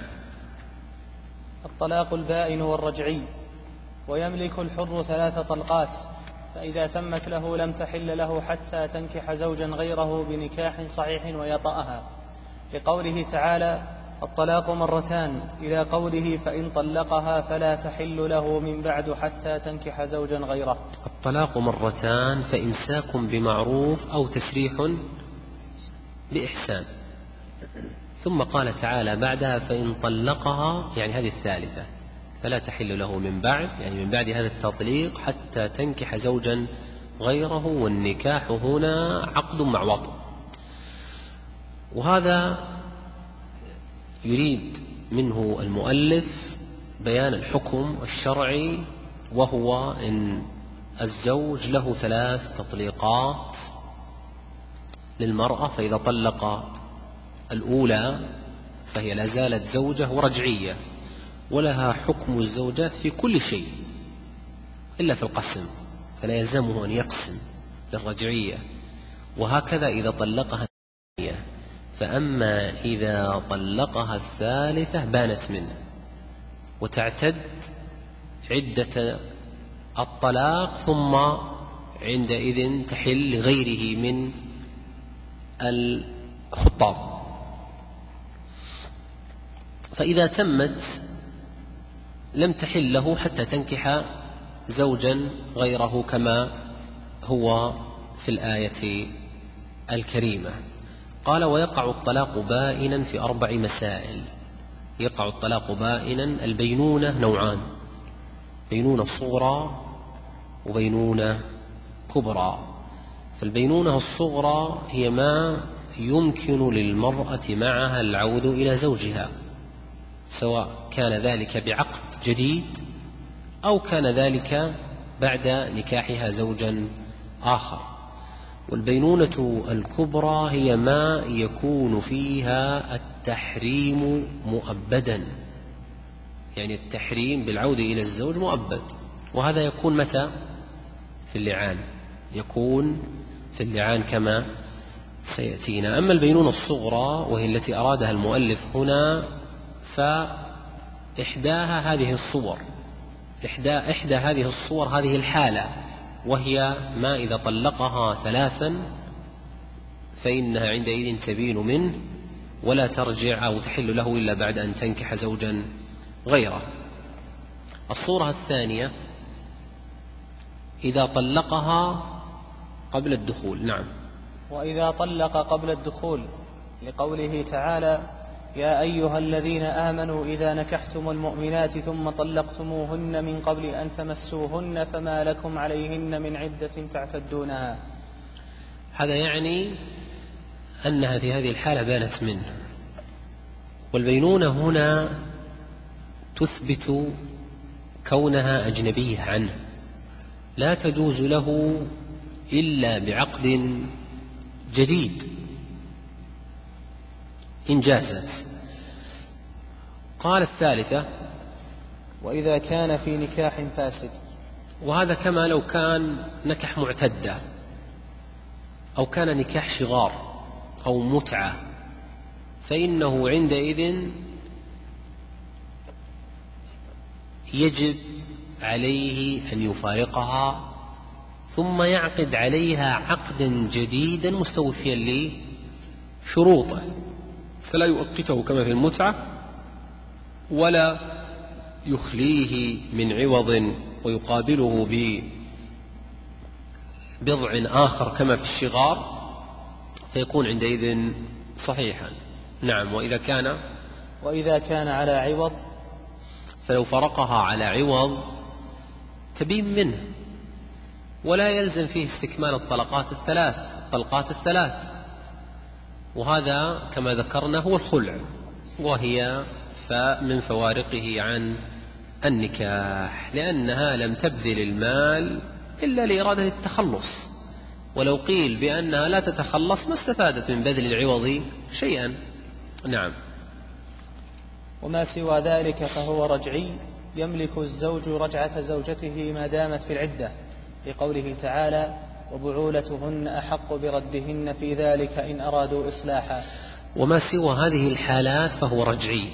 الطلاق البائن والرجعي. ويملك الحر ثلاث طلقات، فإذا تمت له لم تحل له حتى تنكح زوجا غيره بنكاح صحيح ويطأها، لقوله تعالى الطلاق مرتان، إلى قوله فإن طلقها فلا تحل له من بعد حتى تنكح زوجا غيره. الطلاق مرتان، فإمساك بمعروف أو تسريح بإحسان. ثم قال تعالى بعدها فإن طلقها، يعني هذه الثالثة، فلا تحل له من بعد، يعني من بعد هذا التطليق حتى تنكح زوجا غيره، والنكاح هنا عقد مع وطء. وهذا يريد منه المؤلف بيان الحكم الشرعي، وهو إن الزوج له ثلاث تطليقات للمرأة، فإذا طلق الأولى فهي لا زالت زوجة ورجعية، ولها حكم الزوجات في كل شيء إلا في القسم، فلا يلزمه أن يقسم للرجعية. وهكذا إذا طلقها الثانية، فأما إذا طلقها الثالثة بانت منه وتعتد عدة الطلاق، ثم عندئذ تحل لغيره من الخطاب. فإذا تمت لم تحل له حتى تنكح زوجا غيره كما هو في الآية الكريمة. قال ويقع الطلاق بائنا في أربع مسائل. يقع الطلاق بائنا، البينونة نوعان: بينونة صغرى وبينونة كبرى. فالبينونة الصغرى هي ما يمكن للمرأة معها العود إلى زوجها، سواء كان ذلك بعقد جديد أو كان ذلك بعد نكاحها زوجا آخر. والبينونة الكبرى هي ما يكون فيها التحريم مؤبدا، يعني التحريم بالعودة إلى الزوج مؤبد، وهذا يكون متى؟ في اللعان، يكون في اللعان كما سيأتينا. أما البينونة الصغرى وهي التي أرادها المؤلف هنا، فإحداها هذه الصور، إحدى, إحدى هذه الصور هذه الحالة، وهي ما إذا طلقها ثلاثا فإنها عندئذ تبين منه ولا ترجع أو تحل له إلا بعد أن تنكح زوجا غيره. الصورة الثانية إذا طلقها قبل الدخول. نعم. وإذا طلق قبل الدخول لقوله تعالى: يا أيها الذين آمنوا إذا نكحتم المؤمنات ثم طلقتموهن من قبل أن تمسوهن فما لكم عليهن من عدة تعتدونها. هذا يعني أنها في هذه الحالة بانت منه، والبينونة هنا تثبت كونها أجنبية عنه، لا تجوز له إلا بعقد جديد إن جازت. قال الثالثة: وإذا كان في نكاح فاسد. وهذا كما لو كان نكح معتدة أو كان نكاح شغار أو متعة، فإنه عندئذ يجب عليه أن يفارقها ثم يعقد عليها عقدا جديدا مستوفيا لشروطه، فلا يؤقته كما في المتعة ولا يخليه من عوض ويقابله ببضع آخر كما في الشغار، فيكون عندئذ صحيحا. نعم. وإذا كان وإذا كان على عوض، فلو فرقها على عوض تبين منه، ولا يلزم فيه استكمال الطلقات الثلاث الطلقات الثلاث وهذا كما ذكرنا هو الخلع، وهي من فوارقه عن النكاح، لأنها لم تبذل المال إلا لإرادة التخلص، ولو قيل بأنها لا تتخلص ما استفادت من بذل العوض شيئا. نعم. وما سوى ذلك فهو رجعي، يملك الزوج رجعة زوجته ما دامت في العدة، لقوله تعالى: وبعولتهن أحق بردهن في ذلك إن أرادوا إصلاحا. وما سوى هذه الحالات فهو رجعي،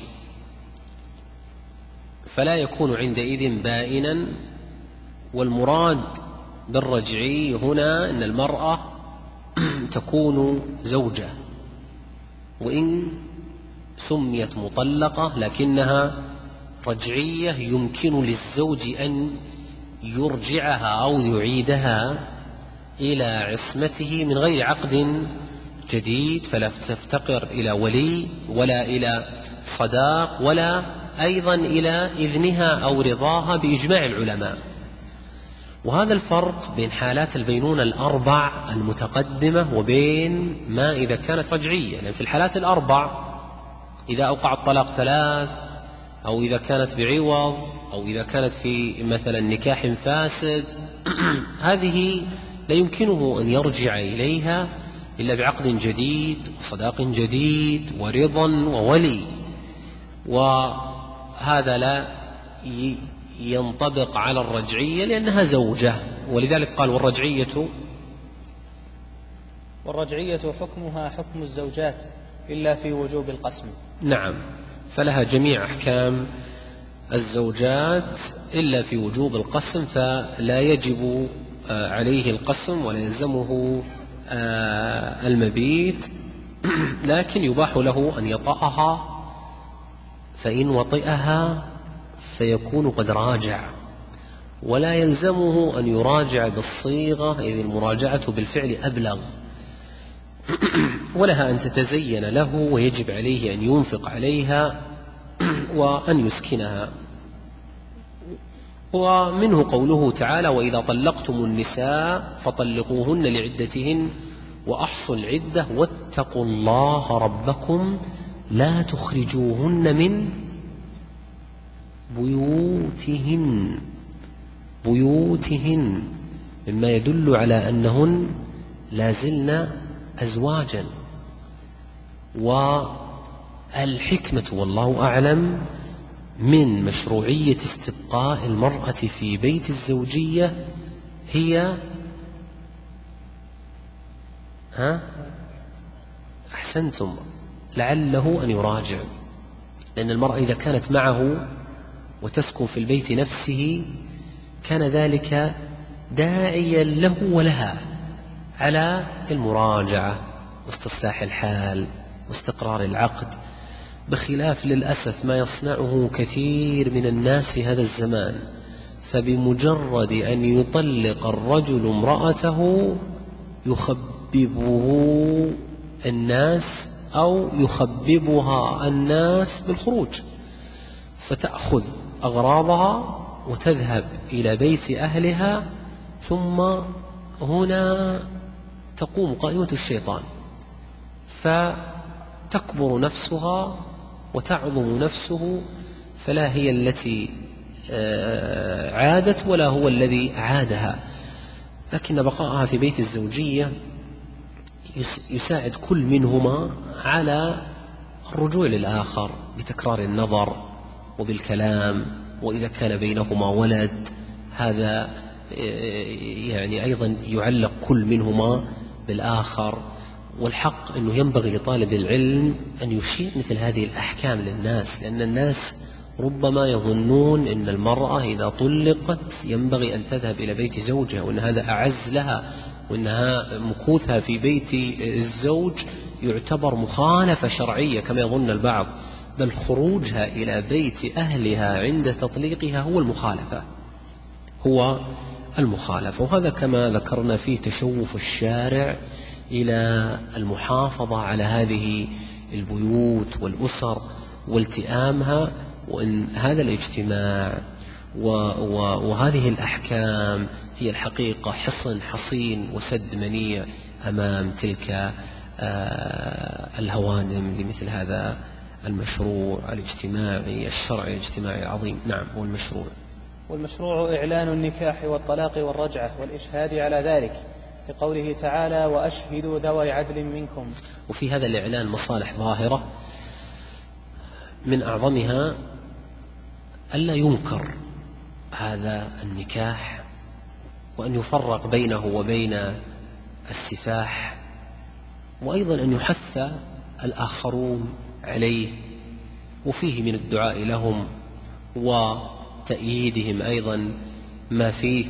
فلا يكون عندئذ بائنا. والمراد بالرجعي هنا أن المرأة تكون زوجة، وإن سميت مطلقة لكنها رجعية، يمكن للزوج أن يرجعها أو يعيدها إلى عصمته من غير عقد جديد، فلا تفتقر إلى ولي ولا إلى صداق ولا أيضا إلى إذنها أو رضاها بإجماع العلماء. وهذا الفرق بين حالات البينونة الأربع المتقدمة وبين ما إذا كانت رجعية، لأن في الحالات الأربع إذا أوقع الطلاق ثلاث، أو إذا كانت بعوض، أو إذا كانت في مثلا نكاح فاسد، هذه لا يمكنه أن يرجع إليها إلا بعقد جديد وصداق جديد ورضا وولي، وهذا لا ينطبق على الرجعية لأنها زوجة. ولذلك قال: والرجعية والرجعية حكمها حكم الزوجات إلا في وجوب القسم. نعم، فلها جميع أحكام الزوجات إلا في وجوب القسم، فلا يجب عليه القسم ولا يلزمه المبيت، لكن يباح له أن يطأها، فإن وطئها فيكون قد راجع، ولا يلزمه أن يراجع بالصيغة إذ المراجعة بالفعل أبلغ، ولها أن تتزين له ويجب عليه أن ينفق عليها وأن يسكنها. ومنه قوله تعالى: وإذا طلقتم النساء فطلقوهن لعدتهن وأحصوا العدة واتقوا الله ربكم لا تخرجوهن من بيوتهن بيوتهن مما يدل على أنهن لازلن أزواجا. والحكمة والله أعلم من مشروعية استبقاء المرأة في بيت الزوجية هي ها أحسنتم لعله أن يراجع، لأن المرأة إذا كانت معه وتسكن في البيت نفسه كان ذلك داعيا له ولها على المراجعة واستصلاح الحال واستقرار العقد. بخلاف للأسف ما يصنعه كثير من الناس في هذا الزمان، فبمجرد أن يطلق الرجل امرأته يخببه الناس أو يخببها الناس بالخروج، فتأخذ أغراضها وتذهب إلى بيت أهلها، ثم هنا تقوم قائمة الشيطان، فتكبر نفسها وتعظم نفسه، فلا هي التي عادت ولا هو الذي عادها. لكن بقائها في بيت الزوجية يساعد كل منهما على الرجوع للآخر بتكرار النظر وبالكلام، وإذا كان بينهما ولد هذا يعني أيضا يعلق كل منهما بالآخر. والحق أنه ينبغي لطالب العلم أن يشير مثل هذه الأحكام للناس، لأن الناس ربما يظنون أن المرأة إذا طلقت ينبغي أن تذهب إلى بيت زوجها، وأن هذا أعز لها، وأنها مكوثها في بيت الزوج يعتبر مخالفة شرعية كما يظن البعض، بل خروجها إلى بيت أهلها عند تطليقها هو المخالفة هو المخالفة وهذا كما ذكرنا فيه تشوف الشارع إلى المحافظة على هذه البيوت والأسر والتئامها، وأن هذا الاجتماع وهذه الأحكام هي الحقيقة حصن حصين وسد منيع أمام تلك الهوادم لمثل هذا المشروع الاجتماعي الشرعي الاجتماعي العظيم. نعم، هو المشروع والمشروع إعلان النكاح والطلاق والرجعة والإشهاد على ذلك، لقوله تعالى: وأشهدوا ذوي عدل منكم. وفي هذا الإعلان مصالح ظاهرة، من أعظمها ألا ينكر هذا النكاح، وأن يفرق بينه وبين السفاح، وأيضا أن يحث الآخرون عليه، وفيه من الدعاء لهم وتأييدهم أيضا ما فيه.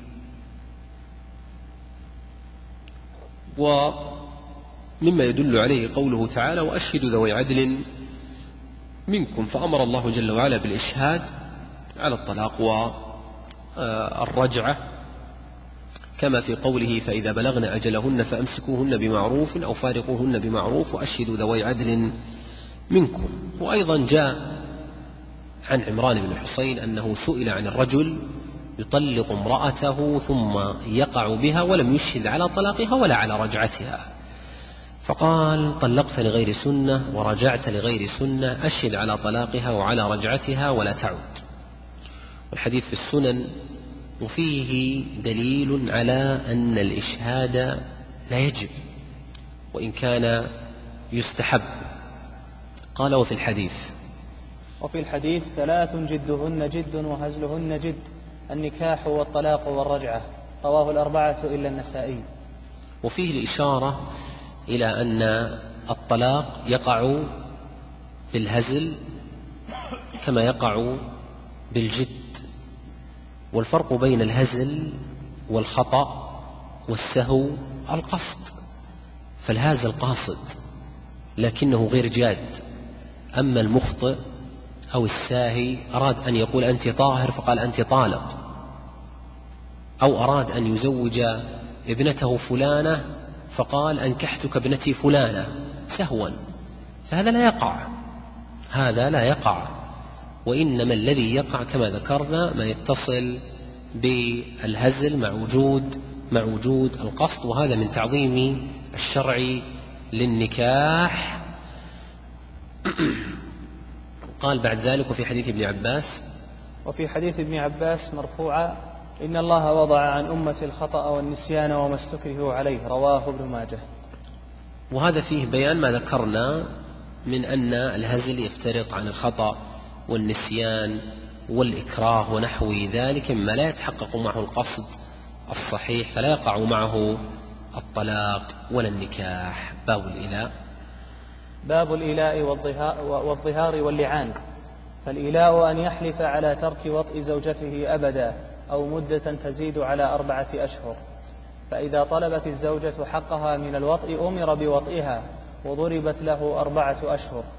ومما يدل عليه قوله تعالى: وأشهدوا ذوي عدل منكم، فأمر الله جل وعلا بالإشهاد على الطلاق والرجعة، كما في قوله: فإذا بلغن أجلهن فأمسكوهن بمعروف أو فارقوهن بمعروف وأشهدوا ذوي عدل منكم. وأيضا جاء عن عمران بن حسين أنه سئل عن الرجل يطلق امرأته ثم يقع بها ولم يشهد على طلاقها ولا على رجعتها، فقال: طلقت لغير سنة ورجعت لغير سنة، أشهد على طلاقها وعلى رجعتها ولا تعود. والحديث في السنن، وفيه دليل على أن الإشهاد لا يجب وإن كان يستحب. قال: وفي الحديث وفي الحديث ثلاث جدهن جد وهزلهن جد: النكاح والطلاق والرجعة، رواه الأربعة إلا النسائي. وفيه الإشارة إلى أن الطلاق يقع بالهزل كما يقع بالجد، والفرق بين الهزل والخطأ والسهو القصد، فالهازل قاصد لكنه غير جاد، أما المخطئ أو الساهي أراد أن يقول أنت طاهر فقال أنت طالق، أو أراد أن يزوج ابنته فلانة فقال أنكحتك ابنتي فلانة سهوا، فهذا لا يقع هذا لا يقع وإنما الذي يقع كما ذكرنا ما يتصل بالهزل مع وجود مع وجود القصد، وهذا من تعظيم الشرع للنكاح. قال بعد ذلك: وفي حديث ابن عباس وفي حديث ابن عباس مرفوعا: إن الله وضع عن أمة الخطأ والنسيان وما استكرهوا عليه، رواه ابن ماجه. وهذا فيه بيان ما ذكرنا من أن الهزل يفترق عن الخطأ والنسيان والإكراه ونحو ذلك مما لا يتحقق معه القصد الصحيح، فلا يقع معه الطلاق ولا النكاح. باب الإيلاء. باب الإيلاء والظهار واللعان. فالإيلاء أن يحلف على ترك وطء زوجته أبدا أو مدة تزيد على أربعة أشهر، فإذا طلبت الزوجة حقها من الوطء أمر بوطئها وضربت له أربعة أشهر،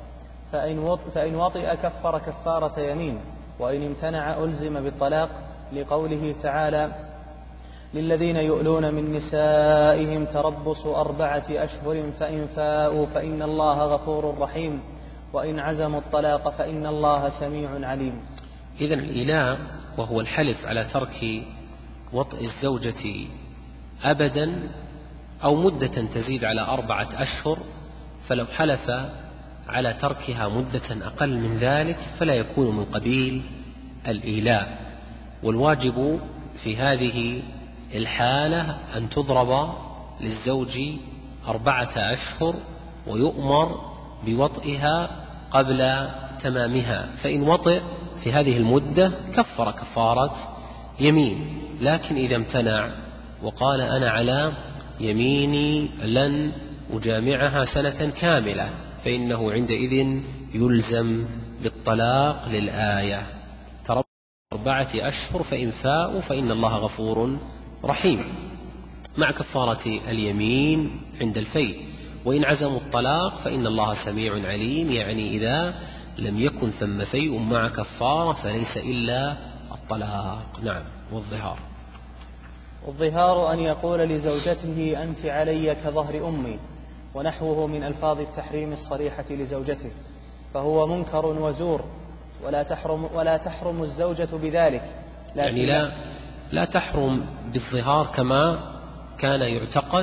فإن وطئ, فإن وطئ كفر كفارة يمين، وإن امتنع ألزم بالطلاق، لقوله تعالى: للذين يؤلون من نسائهم تربص أربعة أشهر فإن فاءوا فإن الله غفور رحيم، وإن عزموا الطلاق فإن الله سميع عليم. إذن الإيلاء وهو الحلف على ترك وطئ الزوجة أبدا أو مدة تزيد على أربعة أشهر، فلو حلف على تركها مدة أقل من ذلك فلا يكون من قبيل الإيلاء. والواجب في هذه الحالة أن تضرب للزوج أربعة أشهر ويؤمر بوطئها قبل تمامها، فإن وطئ في هذه المدة كفر كفارة يمين. لكن إذا امتنع وقال: أنا على يميني لن أجامعها سنة كاملة، فإنه عندئذ يلزم بالطلاق للآية: تربص أربعة أشهر فإن فاءوا فإن الله غفور رحيم، مع كفارة اليمين عند الفيء. وإن عزموا الطلاق فإن الله سميع عليم، يعني إذا لم يكن ثم فيء مع كفارة فليس إلا الطلاق. نعم. والظهار والظهار أن يقول لزوجته: أنت علي كظهر أمي، ونحوه من ألفاظ التحريم الصريحة لزوجته، فهو منكر وزور، ولا تحرم, ولا تحرم الزوجة بذلك. يعني لا, لا تحرم بالظهار كما كان يعتقد،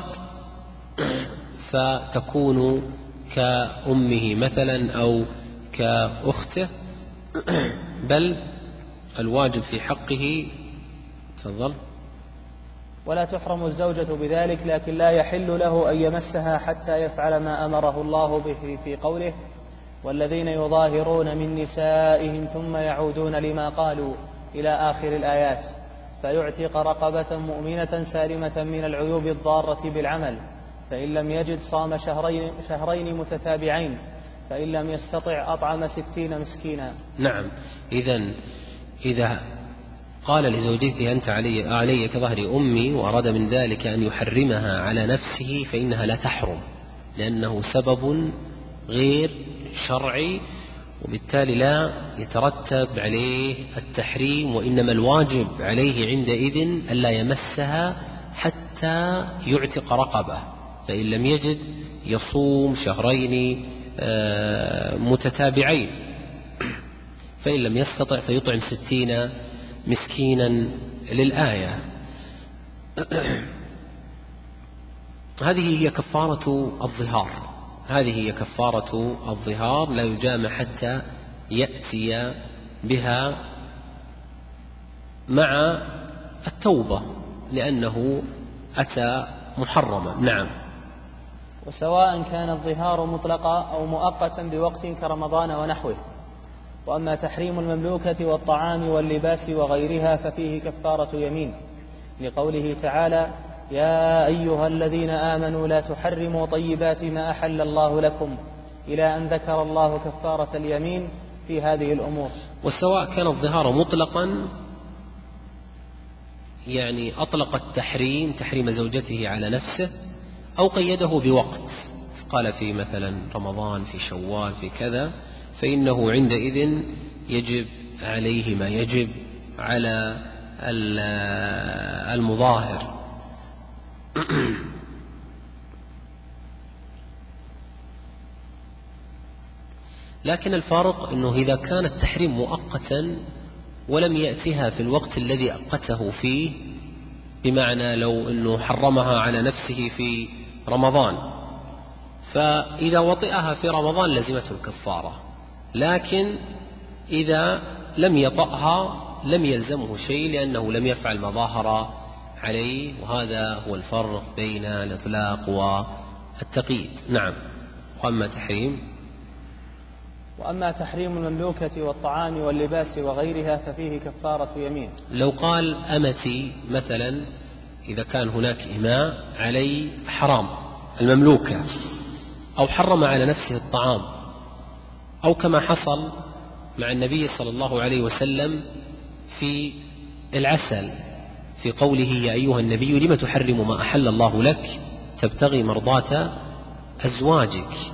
فتكون كأمه مثلا أو كأخته، بل الواجب في حقه. تفضل. ولا تحرم الزوجة بذلك، لكن لا يحل له أن يمسها حتى يفعل ما أمره الله به في قوله: والذين يظاهرون من نسائهم ثم يعودون لما قالوا إلى آخر الآيات، فيعتق رقبة مؤمنة سالمة من العيوب الضارة بالعمل، فإن لم يجد صام شهرين, شهرين متتابعين، فإن لم يستطع أطعم ستين مسكينا. نعم. إذن إذا قال لزوجته: أنت علي, علي كظهر أمي، وأراد من ذلك أن يحرمها على نفسه، فإنها لا تحرم، لأنه سبب غير شرعي، وبالتالي لا يترتب عليه التحريم، وإنما الواجب عليه عندئذ ألا يمسها حتى يعتق رقبة، فإن لم يجد يصوم شهرين متتابعين، فإن لم يستطع فيطعم ستين مسكينا للآية. هذه هي كفارة الظهار، هذه هي كفارة الظهار، لا يجامع حتى يأتي بها مع التوبة، لأنه أتى محرما. نعم. وسواء كان الظهار مطلقا أو مؤقتا بوقت كرمضان ونحوه. وأما تحريم المملوكة والطعام واللباس وغيرها ففيه كفارة يمين، لقوله تعالى: يا أيها الذين آمنوا لا تحرموا طيبات ما أحل الله لكم، إلى أن ذكر الله كفارة اليمين في هذه الأمور. وسواء كان الظهار مطلقا، يعني أطلق التحريم تحريم زوجته على نفسه، أو قيده بوقت، قال في مثلا رمضان، في شوال، في كذا، فإنه عندئذ يجب عليه ما يجب على المظاهر. لكن الفارق أنه إذا كان التحريم مؤقتا ولم يأتها في الوقت الذي أقته فيه، بمعنى لو أنه حرمها على نفسه في رمضان، فإذا وطئها في رمضان لزمته الكفارة، لكن إذا لم يطأها لم يلزمه شيء، لأنه لم يفعل ما ظاهر عليه، وهذا هو الفرق بين الإطلاق والتقييد. نعم. وأما تحريم وأما تحريم المملوكة والطعام واللباس وغيرها ففيه كفارة يمين. لو قال أمتي مثلا، إذا كان هناك إماء علي حرام المملوكة، أو حرم على نفسه الطعام، أو كما حصل مع النبي صلى الله عليه وسلم في العسل في قوله: يا أيها النبي لم تحرم ما أحل الله لك تبتغي مرضاة أزواجك،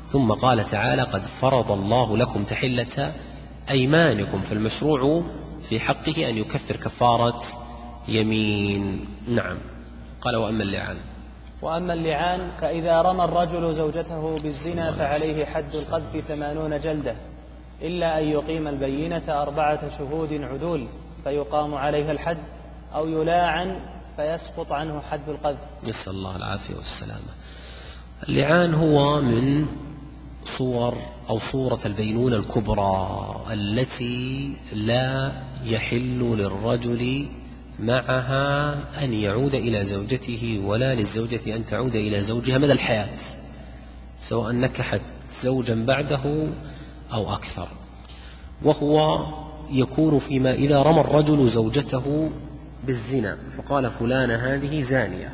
ثم قال تعالى قد فرض الله لكم تحلة أيمانكم، فالمشروع في حقه أن يكفر كفارة يمين. نعم. قال وأما اللعان وأما اللعان فإذا رمى الرجل زوجته بالزنا فعليه حد القذف ثمانون جلدة إلا أن يقيم البينة أربعة شهود عدول فيقام عليها الحد، أو يلاعن فيسقط عنه حد القذف. نسأل الله العافية والسلامة. اللعان هو من صور أو صورة البينونة الكبرى التي لا يحل للرجل معها أن يعود إلى زوجته ولا للزوجة أن تعود إلى زوجها مدى الحياة، سواء نكحت زوجا بعده أو أكثر. وهو يكون فيما إذا رمى الرجل زوجته بالزنا فقال فلان هذه زانية،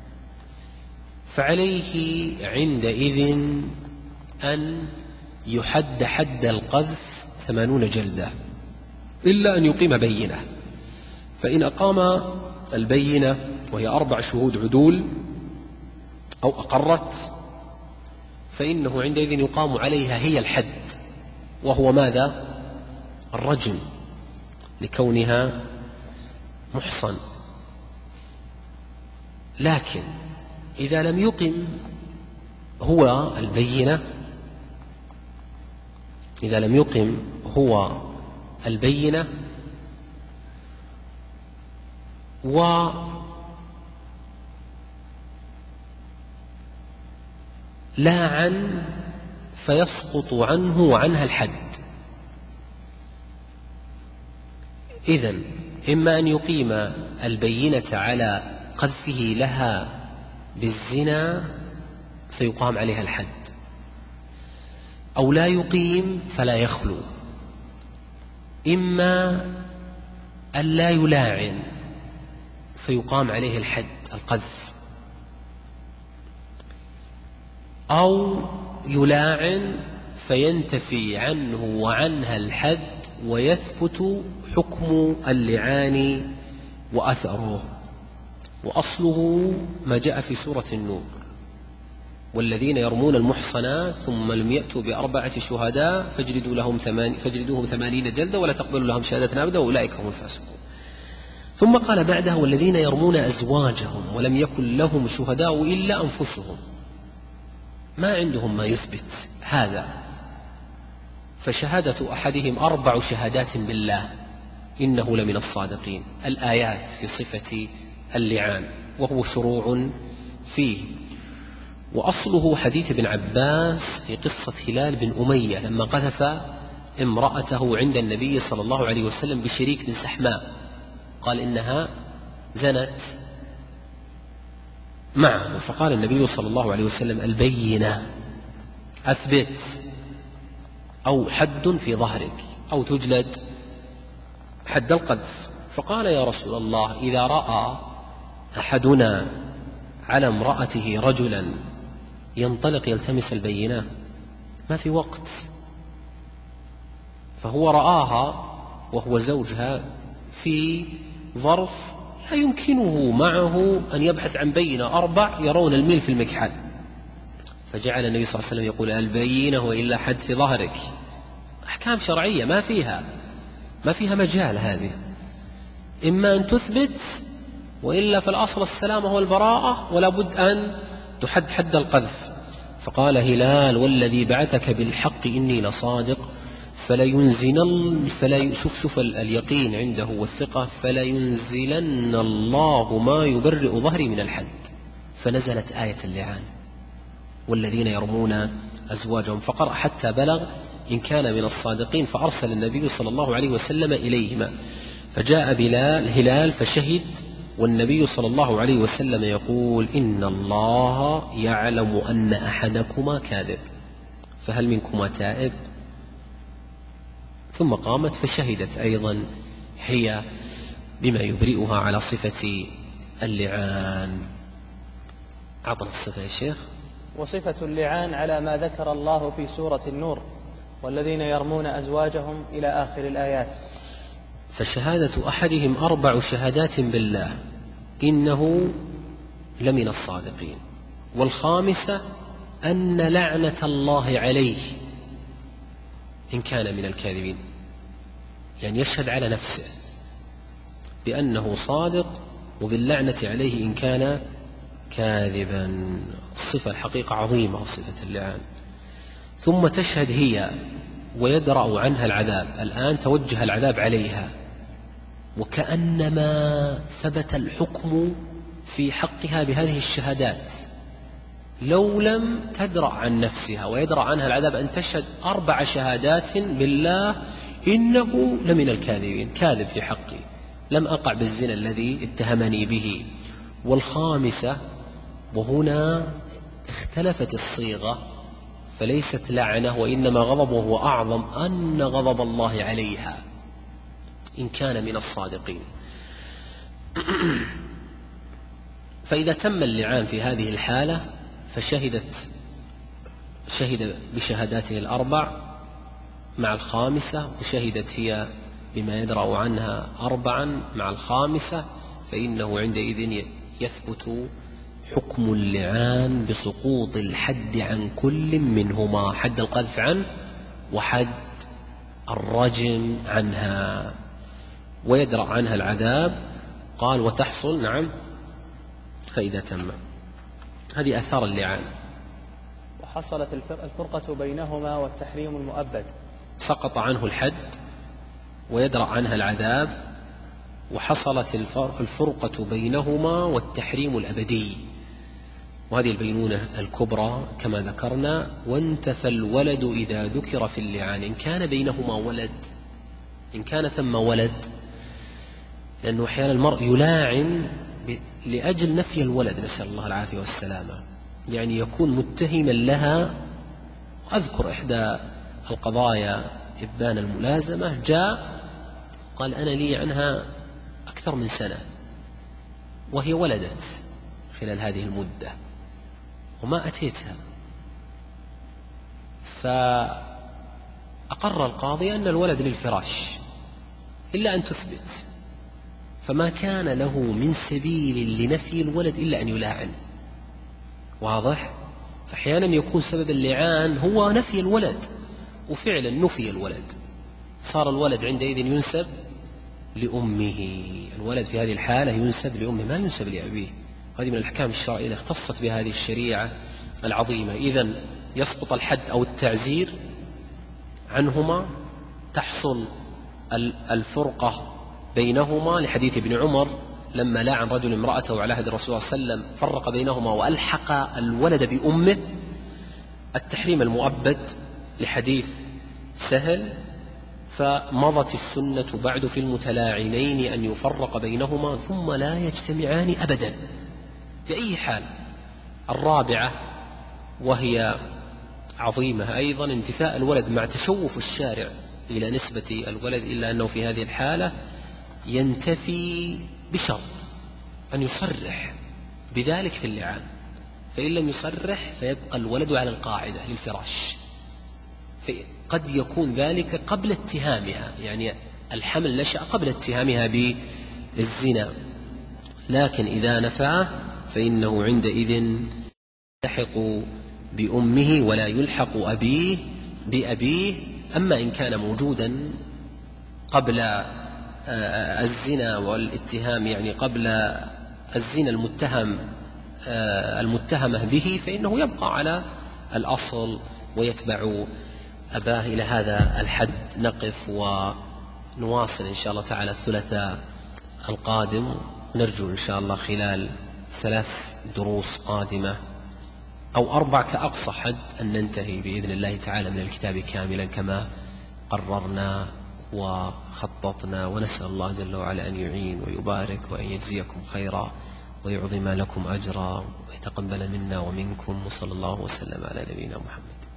فعليه عندئذ أن يحد حد القذف ثمانون جلدة إلا أن يقيم بينة، فإن أقام البينة وهي أربع شهود عدول أو أقرت فإنه عندئذ يقام عليها هي الحد، وهو ماذا؟ الرجم، لكونها محصن. لكن إذا لم يقم هو البينة إذا لم يقم هو البينة ولاعن فيسقط عنه وعنها الحد. إذن إما أن يقيم البينة على قذفه لها بالزنا فيقام عليها الحد، أو لا يقيم فلا يخلو، إما أن لا يلاعن فيقام عليه الحد القذف، أو يلاعن فينتفي عنه وعنها الحد ويثبت حكم اللعان وأثره. وأصله ما جاء في سورة النور والذين يرمون المحصنات ثم لم يأتوا بأربعة شهداء فاجلدوا لهم ثمان فاجلدوهم ثمانين جلدة ولا تقبلوا لهم شهادة أبدا وأولئك هم الفاسقون. ثم قال بعده والذين يرمون أزواجهم ولم يكن لهم شهداء إلا أنفسهم، ما عندهم ما يثبت هذا، فشهادة أحدهم أربع شهادات بالله إنه لمن الصادقين. الآيات في صفة اللعان وهو شروع فيه. وأصله حديث ابن عباس في قصة هلال بن أمية لما قذف امرأته عند النبي صلى الله عليه وسلم بشريك بن سحماء، قال إنها زنت معه، فقال النبي صلى الله عليه وسلم البينة أثبت، أو حد في ظهرك، أو تجلد حد القذف. فقال يا رسول الله إذا رأى أحدنا على امرأته رجلا ينطلق يلتمس البينة ما في وقت، فهو رآها وهو زوجها في ظرف لا يمكنه معه أن يبحث عن بينة، أربع يرون الميل في المكحل، فجعل النبي صلى الله عليه وسلم يقول البينة وإلا حد في ظهرك. أحكام شرعية ما فيها ما فيها مجال، هذه إما أن تثبت وإلا في الأصل السلامة والبراءة ولا بد أن تحد حد القذف. فقال هلال والذي بعثك بالحق إني لصادق فلا ينزلن فلا شوف شوف اليقين عنده والثقة فلا ينزلن الله ما يبرئ ظهري من الحد. فنزلت آية اللعان والذين يرمون أزواجهم، فقرأ حتى بلغ إن كان من الصادقين، فأرسل النبي صلى الله عليه وسلم إليهما، فجاء بلال هلال فشهد، والنبي صلى الله عليه وسلم يقول إن الله يعلم أن أحدكما كاذب فهل منكما تائب؟ ثم قامت فشهدت أيضا هي بما يبرئها على صفة اللعان. أعطنا الصفة يا شيخ. وصفة اللعان على ما ذكر الله في سورة النور والذين يرمون أزواجهم إلى آخر الآيات. فشهادة أحدهم أربع شهادات بالله إنه لمن الصادقين، والخامسة أن لعنة الله عليه إن كان من الكاذبين، يعني يشهد على نفسه بأنه صادق وباللعنة عليه إن كان كاذبا. الصفة الحقيقة عظيمة صفة اللعان. ثم تشهد هي ويدرأ عنها العذاب، الآن توجه العذاب عليها، وكأنما ثبت الحكم في حقها بهذه الشهادات. لو لم تدرأ عن نفسها ويدرأ عنها العذاب أن تشهد أربع شهادات بالله إنه لمن الكاذبين، كاذب في حقي، لم أقع بالزنا الذي اتهمني به. والخامسة، وهنا اختلفت الصيغة فليست لعنة وإنما غضبه هو أعظم، أن غضب الله عليها إن كان من الصادقين. فإذا تم اللعان في هذه الحالة فشهدت شهد بشهاداته الأربع مع الخامسة، وشهدت هي بما يدرأ عنها أربعا مع الخامسة، فإنه عندئذ يثبت حكم اللعان بسقوط الحد عن كل منهما، حد القذف عنه وحد الرجم عنها، ويدرأ عنها العذاب. قال وتحصل، نعم، فإذا تم. هذه آثار اللعان. وحصلت الفرقة بينهما والتحريم المؤبد، سقط عنه الحد ويدرأ عنها العذاب، وحصلت الفرقة بينهما والتحريم الأبدي، وهذه البينونة الكبرى كما ذكرنا. وانتفى الولد إذا ذكر في اللعان، إن كان بينهما ولد، إن كان ثم ولد، لأنه أحيانا المرء يلاعن لأجل نفي الولد، نسأل الله العافية والسلامة، يعني يكون متهما لها. أذكر إحدى القضايا إبان الملازمة، جاء قال أنا لي عنها أكثر من سنة وهي ولدت خلال هذه المدة وما أتيتها، فأقر القاضي أن الولد للفراش إلا أن تثبت، فما كان له من سبيل لنفي الولد إلا أن يلاعن. واضح؟ فأحيانا يكون سبب اللعان هو نفي الولد، وفعلا نفي الولد، صار الولد عندئذ ينسب لأمه. الولد في هذه الحالة ينسب لأمه ما ينسب لأبيه. هذه من الأحكام الشرعية التي اختصت بهذه الشريعة العظيمة. إذن يسقط الحد أو التعزير عنهما، تحصل الفرقة بينهما لحديث ابن عمر لما لاعن رجل امرأته على عهد الرسول صلى الله عليه وسلم، فرق بينهما وألحق الولد بأمه. التحريم المؤبد لحديث سهل، فمضت السنة بعد في المتلاعنين أن يفرق بينهما ثم لا يجتمعان أبدا بأي حال. الرابعة وهي عظيمة أيضا، انتفاء الولد مع تشوف الشارع إلى نسبة الولد، إلا أنه في هذه الحالة ينتفي بشرط أن يصرح بذلك في اللعان، فإن لم يصرح فيبقى الولد على القاعدة للفراش. قد يكون ذلك قبل اتهامها، يعني الحمل نشأ قبل اتهامها بالزنا، لكن إذا نفاه فإنه عندئذ يلحق بأمه ولا يلحق أبيه بأبيه. أما إن كان موجودا قبل الزنا والاتهام، يعني قبل الزنا المتهم المتهمة به، فإنه يبقى على الأصل ويتبع أباه. إلى هذا الحد نقف، ونواصل إن شاء الله تعالى الثلاثاء القادم. نرجو إن شاء الله خلال ثلاث دروس قادمة أو أربع كأقصى حد أن ننتهي بإذن الله تعالى من الكتاب كاملا كما قررنا وخططنا. ونسأل الله جل وعلا أن يعين ويبارك وأن يجزيكم خيرا ويعظم لكم أجرا ويتقبل منا ومنكم، وصلى الله وسلم على نبينا محمد.